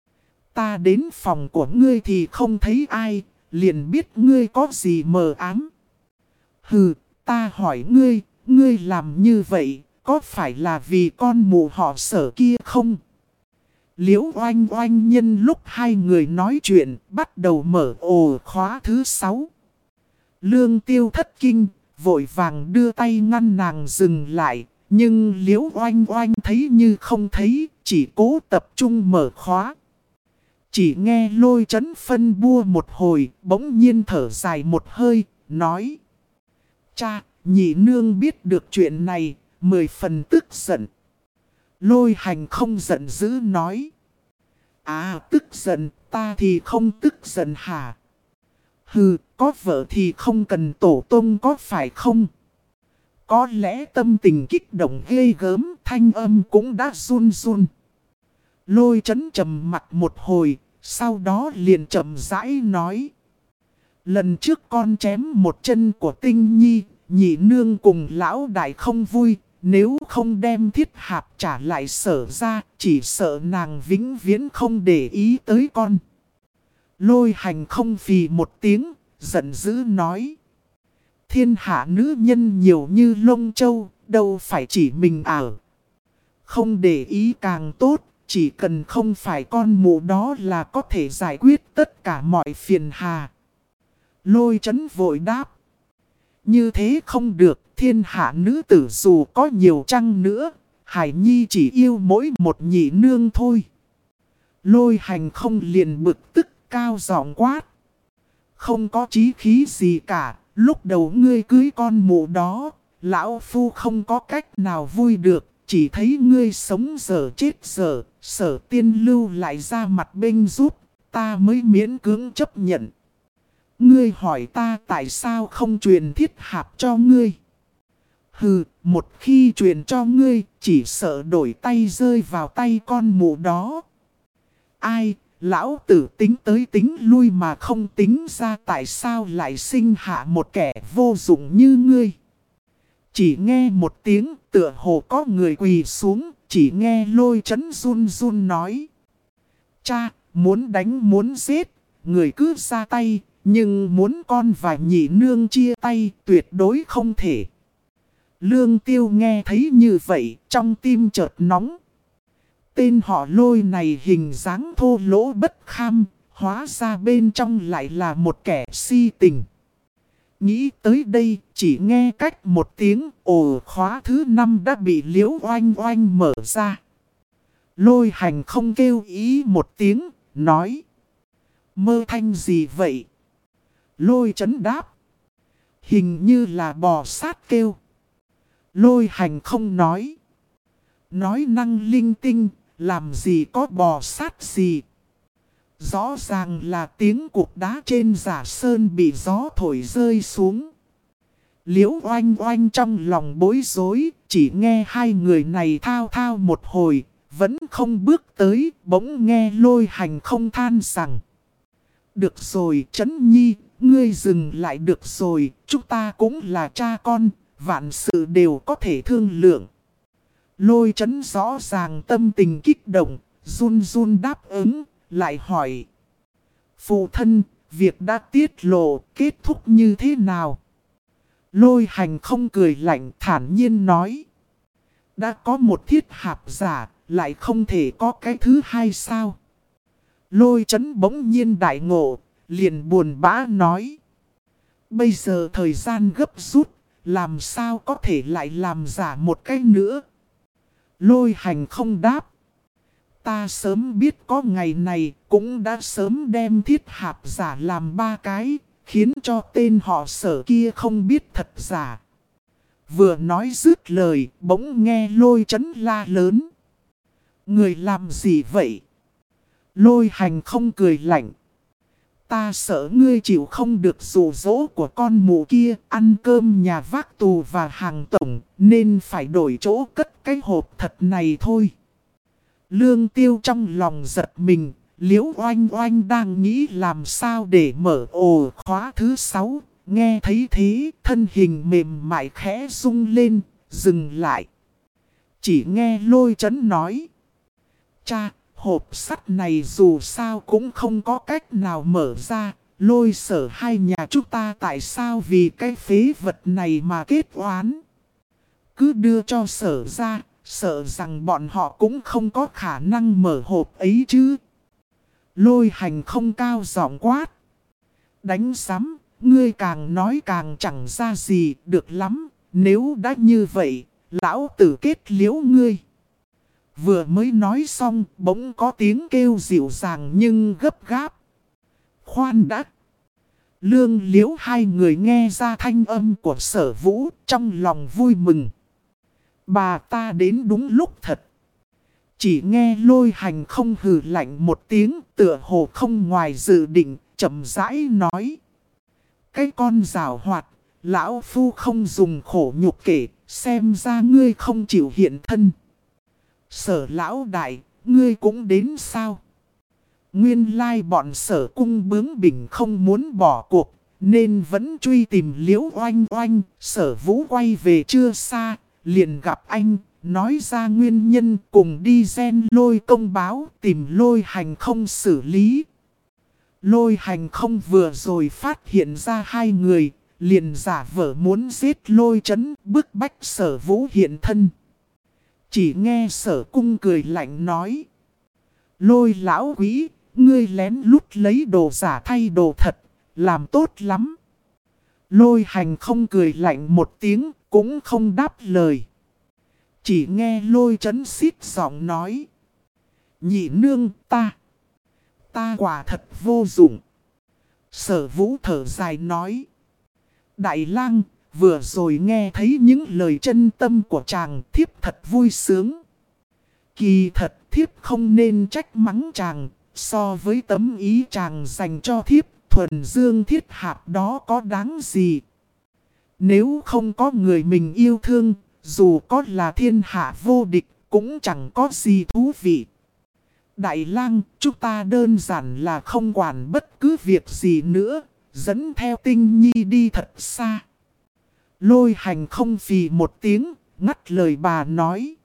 Ta đến phòng của ngươi thì không thấy ai, liền biết ngươi có gì mờ ám. Hừ, ta hỏi ngươi, ngươi làm như vậy, có phải là vì con mụ họ Sở kia không? Liễu Oanh Oanh nhân lúc hai người nói chuyện, bắt đầu mở ổ khóa thứ 6. Lương Tiêu thất kinh, vội vàng đưa tay ngăn nàng dừng lại, nhưng Liễu Oanh Oanh thấy như không thấy, chỉ cố tập trung mở khóa. Chỉ nghe Lôi Chấn phân bua một hồi, bỗng nhiên thở dài một hơi, nói. Cha, nhị nương biết được chuyện này, 10 phần tức giận. Lôi Hành không giận dữ nói. À, tức giận, ta thì không tức giận hả? Hừ, có vợ thì không cần tổ tông có phải không? Có lẽ tâm tình kích động ghê gớm, thanh âm cũng đã run run. Lôi Chấn trầm mặt một hồi, sau đó liền chậm rãi nói. Lần trước con chém một chân của Tinh Nhi, nhị nương cùng lão đại không vui. Nếu không đem Thiết Hạp trả lại Sở ra, chỉ sợ nàng vĩnh viễn không để ý tới con. Lôi Hành không phì một tiếng, giận dữ nói. Thiên hạ nữ nhân nhiều như lông châu, đâu phải chỉ mình ở. Không để ý càng tốt, chỉ cần không phải con mụ đó là có thể giải quyết tất cả mọi phiền hà. Lôi Chấn vội đáp. Như thế không được, thiên hạ nữ tử dù có nhiều chăng nữa, Hải Nhi chỉ yêu mỗi một nhị nương thôi. Lôi Hành không liền bực tức cao giọng quát. Không có chí khí gì cả, lúc đầu ngươi cưới con mụ đó, lão phu không có cách nào vui được, chỉ thấy ngươi sống dở chết dở, Sở Tiên Lưu lại ra mặt bênh giúp, ta mới miễn cưỡng chấp nhận. Ngươi hỏi ta tại sao không truyền Thiết Hạp cho ngươi? Hừ, một khi truyền cho ngươi, chỉ sợ đổi tay rơi vào tay con mụ đó. Ai, lão tử tính tới tính lui mà không tính ra tại sao lại sinh hạ một kẻ vô dụng như ngươi. Chỉ nghe một tiếng tựa hồ có người quỳ xuống, chỉ nghe Lôi Chấn run run nói. Cha, muốn đánh muốn giết, người cứ ra tay. Nhưng muốn con và nhị nương chia tay tuyệt đối không thể. Lương Tiêu nghe thấy như vậy trong tim chợt nóng. Tên họ Lôi này hình dáng thô lỗ bất kham, hóa ra bên trong lại là một kẻ si tình. Nghĩ tới đây chỉ nghe cách một tiếng ồ khóa thứ 5 đã bị Liễu Oanh Oanh mở ra. Lôi Hành không kêu ý một tiếng, nói. Mơ thanh gì vậy? Lôi Chấn đáp. Hình như là bò sát kêu. Lôi Hành không nói. Nói năng linh tinh, làm gì có bò sát gì. Rõ ràng là tiếng cục đá trên giả sơn bị gió thổi rơi xuống. Liễu Oanh Oanh trong lòng bối rối, chỉ nghe hai người này thao thao một hồi, vẫn không bước tới, bỗng nghe Lôi Hành không than rằng. Được rồi Chấn Nhi, ngươi dừng lại được rồi, chúng ta cũng là cha con, vạn sự đều có thể thương lượng. Lôi Chấn rõ ràng tâm tình kích động, run run đáp ứng, lại hỏi. Phụ thân, việc đã tiết lộ, kết thúc như thế nào? Lôi Hành không cười lạnh thản nhiên nói. Đã có một Thiết Hạp giả, lại không thể có cái thứ hai sao? Lôi Chấn bỗng nhiên đại ngộ, liền buồn bã nói. Bây giờ thời gian gấp rút, làm sao có thể lại làm giả một cái nữa. Lôi hành không đáp. Ta sớm biết có ngày này, cũng đã sớm đem thiết hạp giả làm 3 cái, khiến cho tên họ Sở kia không biết thật giả. Vừa nói dứt lời, bỗng nghe Lôi Chấn la lớn. Người làm gì vậy? Lôi hành không cười lạnh. Ta sợ ngươi chịu không được dụ dỗ của con mụ kia, ăn cơm nhà vác tù và hàng tổng, nên phải đổi chỗ cất cái hộp thật này thôi. Lương Tiêu trong lòng giật mình, Liễu Oanh Oanh đang nghĩ làm sao để mở ổ khóa thứ 6, nghe thấy thế, thân hình mềm mại khẽ rung lên, dừng lại. Chỉ nghe Lôi Chấn nói. Cha, hộp sắt này dù sao cũng không có cách nào mở ra, Lôi Sở hai nhà chúng ta tại sao vì cái phế vật này mà kết oán. Cứ đưa cho Sở ra, sợ rằng bọn họ cũng không có khả năng mở hộp ấy chứ. Lôi hành không cao giọng quát. Đánh sắm, ngươi càng nói càng chẳng ra gì, được lắm, nếu đã như vậy, lão tử kết liễu ngươi. Vừa mới nói xong, bỗng có tiếng kêu dịu dàng nhưng gấp gáp. Khoan đã! Lương Liễu hai người nghe ra thanh âm của Sở Vũ, trong lòng vui mừng. Bà ta đến đúng lúc thật. Chỉ nghe Lôi hành không hừ lạnh một tiếng, tựa hồ không ngoài dự định, chậm rãi nói. Cái con giảo hoạt, lão phu không dùng khổ nhục kể, xem ra ngươi không chịu hiện thân. Sở lão đại, ngươi cũng đến sao? Nguyên lai bọn Sở cung bướng bỉnh không muốn bỏ cuộc, nên vẫn truy tìm Liễu Oanh Oanh. Sở Vũ quay về chưa xa, liền gặp anh, nói ra nguyên nhân, cùng đi gen Lôi công báo, tìm Lôi hành không xử lý. Lôi hành không vừa rồi phát hiện ra hai người, liền giả vờ muốn giết Lôi Chấn, bức bách Sở Vũ hiện thân. Chỉ nghe Sở cung cười lạnh nói. Lôi lão quý, ngươi lén lút lấy đồ giả thay đồ thật, làm tốt lắm. Lôi hành không cười lạnh một tiếng, cũng không đáp lời. Chỉ nghe Lôi Chấn xít giọng nói. Nhị nương ta quả thật vô dụng. Sở Vũ thở dài nói. Đại lang, vừa rồi nghe thấy những lời chân tâm của chàng, thiếp thật vui sướng. Kỳ thật thiếp không nên trách mắng chàng, so với tấm ý chàng dành cho thiếp, thuần dương thiết hạp đó có đáng gì. Nếu không có người mình yêu thương, dù có là thiên hạ vô địch, cũng chẳng có gì thú vị. Đại lang, chúng ta đơn giản là không quản bất cứ việc gì nữa, dẫn theo Tinh Nhi đi thật xa. Lôi hành không phì một tiếng, ngắt lời bà nói.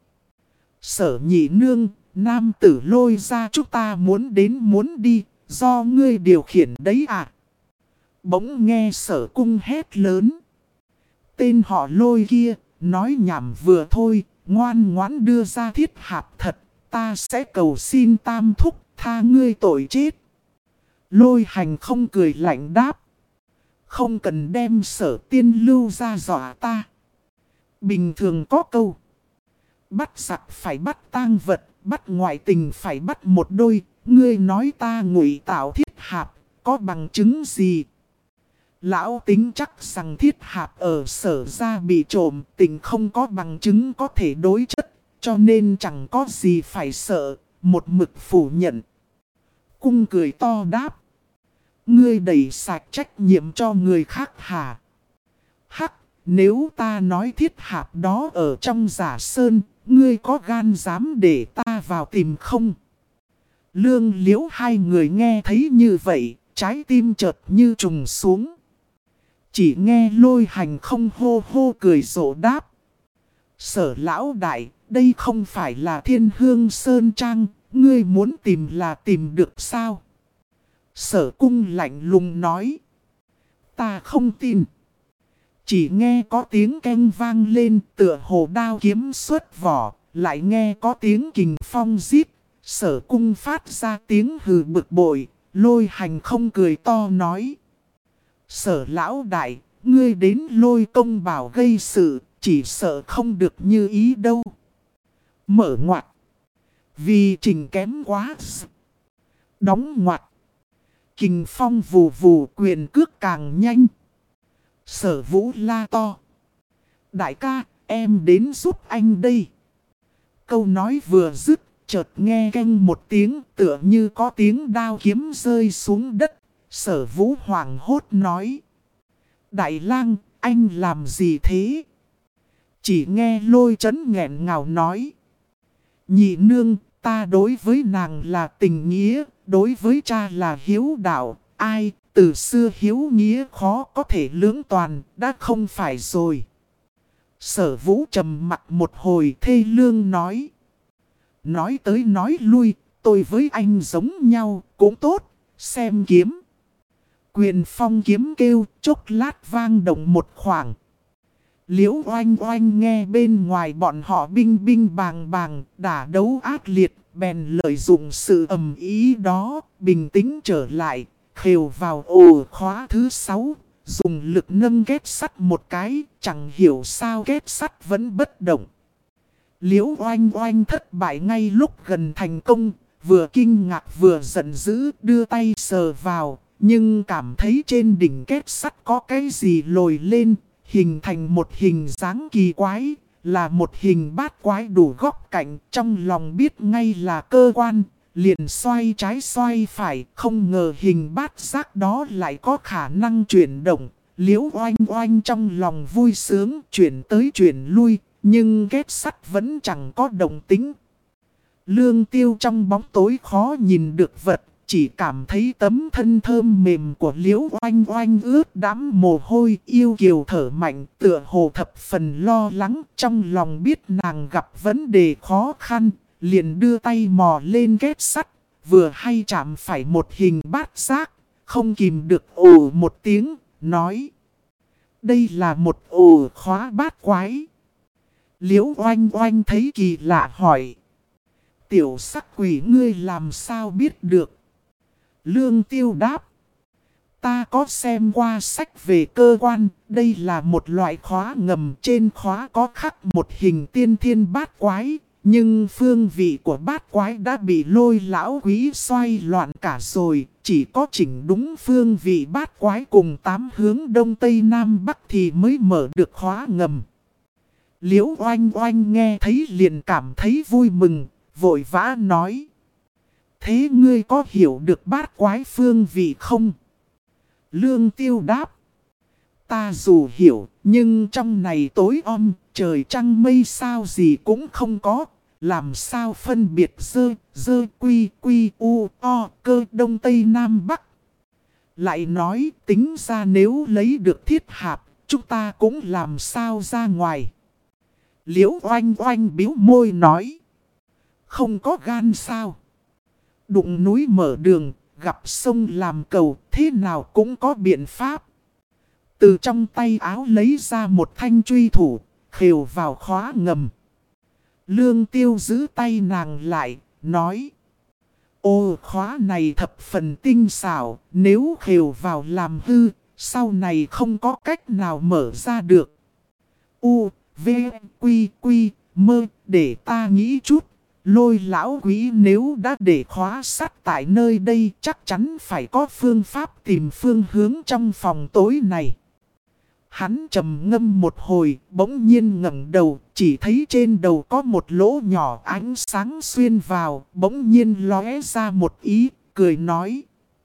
Sở nhị nương, nam tử Lôi ra chúng ta muốn đến muốn đi, do ngươi điều khiển đấy à. Bỗng nghe Sở cung hét lớn. Tên họ Lôi kia, nói nhảm vừa thôi, ngoan ngoãn đưa ra thiết hạp thật, ta sẽ cầu xin tam thúc tha ngươi tội chết. Lôi hành không cười lạnh đáp. Không cần đem Sở tiên lưu ra dọa ta. Bình thường có câu. Bắt giặc phải bắt tang vật, bắt ngoại tình phải bắt một đôi. Ngươi nói ta ngụy tạo thiết hạp, có bằng chứng gì? Lão tính chắc rằng thiết hạp ở Sở ra bị trộm, tình không có bằng chứng có thể đối chất, cho nên chẳng có gì phải sợ, một mực phủ nhận. Cung cười to đáp. Ngươi đẩy sạch trách nhiệm cho người khác hả? Hắc, nếu ta nói thiết hạp đó ở trong Giả Sơn, ngươi có gan dám để ta vào tìm không? Lương Liễu hai người nghe thấy như vậy, trái tim chợt như trùng xuống. Chỉ nghe Lôi hành không hô hô cười rộ đáp. Sở lão đại, đây không phải là Thiên Hương Sơn Trang, ngươi muốn tìm là tìm được sao? Sở cung lạnh lùng nói. Ta không tin. Chỉ nghe có tiếng keng vang lên, tựa hồ đao kiếm xuất vỏ, lại nghe có tiếng kình phong rít. Sở cung phát ra tiếng hừ bực bội, Lôi hành không cười to nói. Sở lão đại, ngươi đến Lôi Công Bảo gây sự, chỉ sợ không được như ý đâu. Mở ngoặt. Vì trình kém quá. Đóng ngoặt. Kình phong vù vù, quyền cước càng nhanh. Sở Vũ la to. Đại ca, em đến giúp anh đây. Câu nói vừa dứt, chợt nghe keng một tiếng, tựa như có tiếng đao kiếm rơi xuống đất. Sở Vũ hoảng hốt nói. Đại lang, anh làm gì thế? Chỉ nghe Lôi Chấn nghẹn ngào nói. Nhị nương, ta đối với nàng là tình nghĩa, đối với cha là hiếu đạo. Ai, từ xưa hiếu nghĩa khó có thể lưỡng toàn, đã không phải rồi. Sở Vũ trầm mặt một hồi thê lương nói. Nói tới nói lui, tôi với anh giống nhau, cũng tốt, xem kiếm. Quyền phong kiếm kêu, chốc lát vang động một khoảng. Liễu oanh oanh nghe bên ngoài bọn họ binh binh bàng bàng, đả đấu ác liệt, bèn lợi dụng sự ầm ý đó, bình tĩnh trở lại, khều vào ổ khóa thứ 6, dùng lực nâng kết sắt một cái, chẳng hiểu sao kết sắt vẫn bất động. Liễu oanh oanh thất bại ngay lúc gần thành công, vừa kinh ngạc vừa giận dữ đưa tay sờ vào, nhưng cảm thấy trên đỉnh kết sắt có cái gì lồi lên, hình thành một hình dáng kỳ quái, là một hình bát quái đủ góc cạnh, trong lòng biết ngay là cơ quan, liền xoay trái xoay phải, không ngờ hình bát giác đó lại có khả năng chuyển động. Liễu oanh oanh trong lòng vui sướng, chuyển tới chuyển lui, nhưng kết sắt vẫn chẳng có động tính. Lương Tiêu trong bóng tối khó nhìn được vật, chỉ cảm thấy tấm thân thơm mềm của Liễu oanh oanh ướt đẫm mồ hôi, yêu kiều thở mạnh, tựa hồ thập phần lo lắng, trong lòng biết nàng gặp vấn đề khó khăn, liền đưa tay mò lên kết sắt, vừa hay chạm phải một hình bát giác, không kìm được ồ một tiếng, nói. Đây là một ổ khóa bát quái. Liễu oanh oanh thấy kỳ lạ hỏi. Tiểu sắc quỷ ngươi làm sao biết được? Lương Tiêu đáp. Ta có xem qua sách về cơ quan, đây là một loại khóa ngầm, trên khóa có khắc một hình tiên thiên bát quái, nhưng phương vị của bát quái đã bị Lôi lão quý xoay loạn cả rồi, chỉ có chỉnh đúng phương vị bát quái cùng 8 hướng đông tây nam bắc thì mới mở được khóa ngầm. Liễu oanh oanh nghe thấy liền cảm thấy vui mừng, vội vã nói. Thế ngươi có hiểu được bát quái phương vị không? Lương Tiêu đáp. Ta dù hiểu, nhưng trong này tối om, trời trăng mây sao gì cũng không có. Làm sao phân biệt dơ quy quy u o cơ đông tây nam bắc. Lại nói tính ra nếu lấy được thiết hạp, chúng ta cũng làm sao ra ngoài. Liễu oanh oanh bĩu môi nói. Không có gan sao. Đụng núi mở đường, gặp sông làm cầu, thế nào cũng có biện pháp. Từ trong tay áo lấy ra một thanh truy thủ, khều vào khóa ngầm. Lương Tiêu giữ tay nàng lại, nói. Ô khóa này thập phần tinh xảo, nếu khều vào làm hư, sau này không có cách nào mở ra được. U, V, Quy, Quy, Mơ, để ta nghĩ chút. Lôi lão quý nếu đã để khóa sắt tại nơi đây chắc chắn phải có phương pháp tìm phương hướng trong phòng tối này. Hắn trầm ngâm một hồi, bỗng nhiên ngẩng đầu, chỉ thấy trên đầu có một lỗ nhỏ ánh sáng xuyên vào, bỗng nhiên lóe ra một ý, cười nói.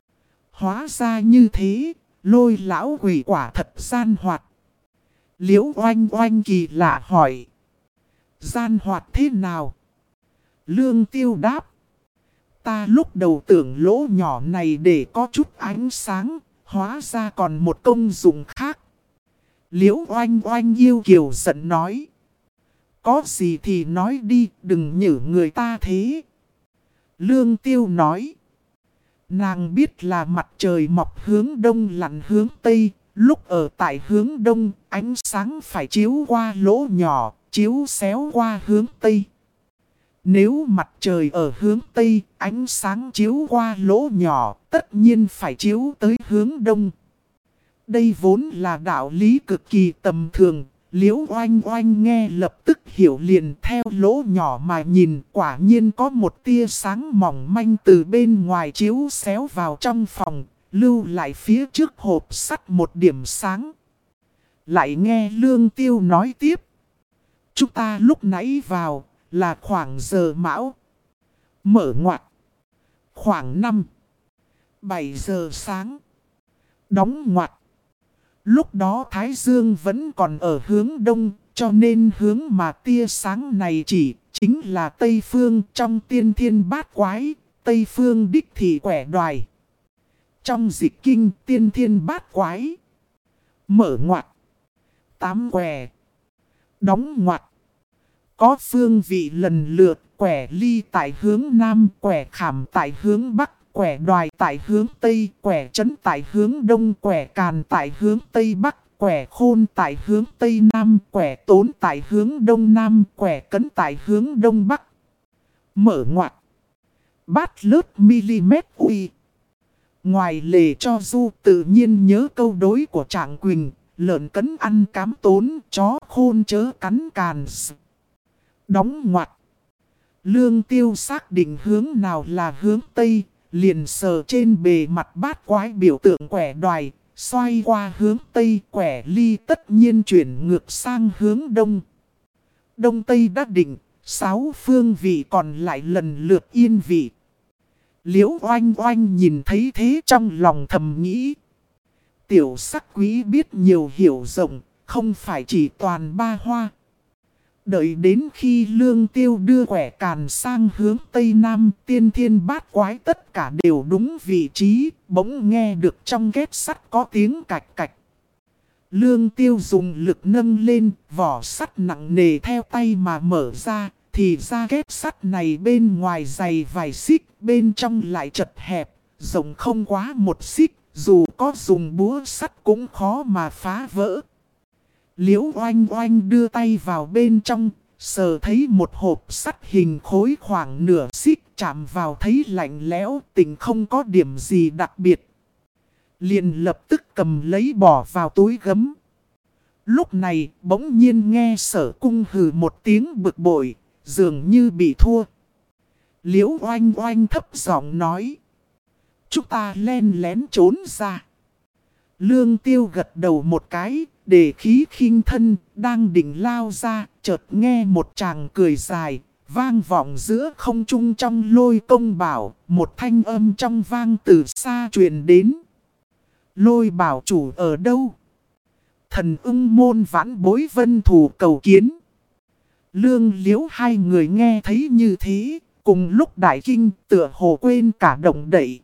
Hóa ra như thế, Lôi lão quỷ quả thật gian hoạt. Liễu oanh oanh kỳ lạ hỏi. Gian hoạt thế nào? Lương Tiêu đáp. Ta lúc đầu tưởng lỗ nhỏ này để có chút ánh sáng, hóa ra còn một công dụng khác. Liễu oanh oanh yêu kiều giận nói. Có gì thì nói đi, đừng nhử người ta thế. Lương Tiêu nói. Nàng biết là mặt trời mọc hướng đông lặn hướng tây, lúc ở tại hướng đông, ánh sáng phải chiếu qua lỗ nhỏ, chiếu xéo qua hướng tây. Nếu mặt trời ở hướng tây, ánh sáng chiếu qua lỗ nhỏ, tất nhiên phải chiếu tới hướng đông. Đây vốn là đạo lý cực kỳ tầm thường. Liễu Oanh Oanh nghe lập tức hiểu liền, theo lỗ nhỏ mà nhìn, quả nhiên có một tia sáng mỏng manh từ bên ngoài chiếu xéo vào trong phòng, lưu lại phía trước hộp sắt một điểm sáng. Lại nghe Lương Tiêu nói tiếp. Chúng ta lúc nãy vào là khoảng giờ mão. Mở ngoặc. Khoảng 5-7 giờ sáng. Đóng ngoặc. Lúc đó Thái Dương vẫn còn ở hướng đông, cho nên hướng mà tia sáng này chỉ chính là Tây Phương trong tiên thiên bát quái, Tây Phương đích thị quẻ đoài. Trong dịch kinh tiên thiên bát quái. Mở ngoặc. 8 quẻ. Đóng ngoặc. Có phương vị lần lượt, quẻ ly tại hướng nam, quẻ khảm tại hướng bắc, quẻ đoài tại hướng tây, quẻ trấn tại hướng đông, quẻ càn tại hướng tây bắc, quẻ khôn tại hướng tây nam, quẻ tốn tại hướng đông nam, quẻ cấn tại hướng đông bắc. Mở ngoặc. Bát lớp mm uy. Ngoài lề cho du tự nhiên nhớ câu đối của Trạng Quỳnh, lợn cấn ăn cám tốn, chó khôn chớ cắn càn. Đóng ngoặc. Lương Tiêu xác định hướng nào là hướng Tây, liền sờ trên bề mặt bát quái biểu tượng quẻ đoài, xoay qua hướng Tây, quẻ ly tất nhiên chuyển ngược sang hướng Đông. Đông Tây đã định, 6 phương vị còn lại lần lượt yên vị. Liễu Oanh Oanh nhìn thấy thế trong lòng thầm nghĩ. Tiểu sắc quý biết nhiều hiểu rộng, không phải chỉ toàn ba hoa. Đợi đến khi Lương Tiêu đưa quẻ càn sang hướng Tây Nam, tiên thiên bát quái tất cả đều đúng vị trí, bỗng nghe được trong két sắt có tiếng cạch cạch. Lương Tiêu dùng lực nâng lên, vỏ sắt nặng nề theo tay mà mở ra, thì ra két sắt này bên ngoài dày vài xích, bên trong lại chật hẹp, rộng không quá 1 xích, dù có dùng búa sắt cũng khó mà phá vỡ. Liễu Oanh Oanh đưa tay vào bên trong, sờ thấy một hộp sắt hình khối khoảng nửa xích, chạm vào thấy lạnh lẽo, tình không có điểm gì đặc biệt. Liền lập tức cầm lấy bỏ vào túi gấm. Lúc này bỗng nhiên nghe Sở Cung hừ một tiếng bực bội, dường như bị thua. Liễu Oanh Oanh thấp giọng nói. Chúng ta len lén trốn ra. Lương Tiêu gật đầu một cái, để khí khinh thân, đang định lao ra, chợt nghe một tràng cười dài, vang vọng giữa không trung trong Lôi Công Bảo, một thanh âm trong vang từ xa truyền đến. Lôi Bảo chủ ở đâu? Thần Ưng môn vãn bối Vân Thù cầu kiến. Lương Liễu hai người nghe thấy như thế, cùng lúc đại kinh tựa hồ quên cả động đậy.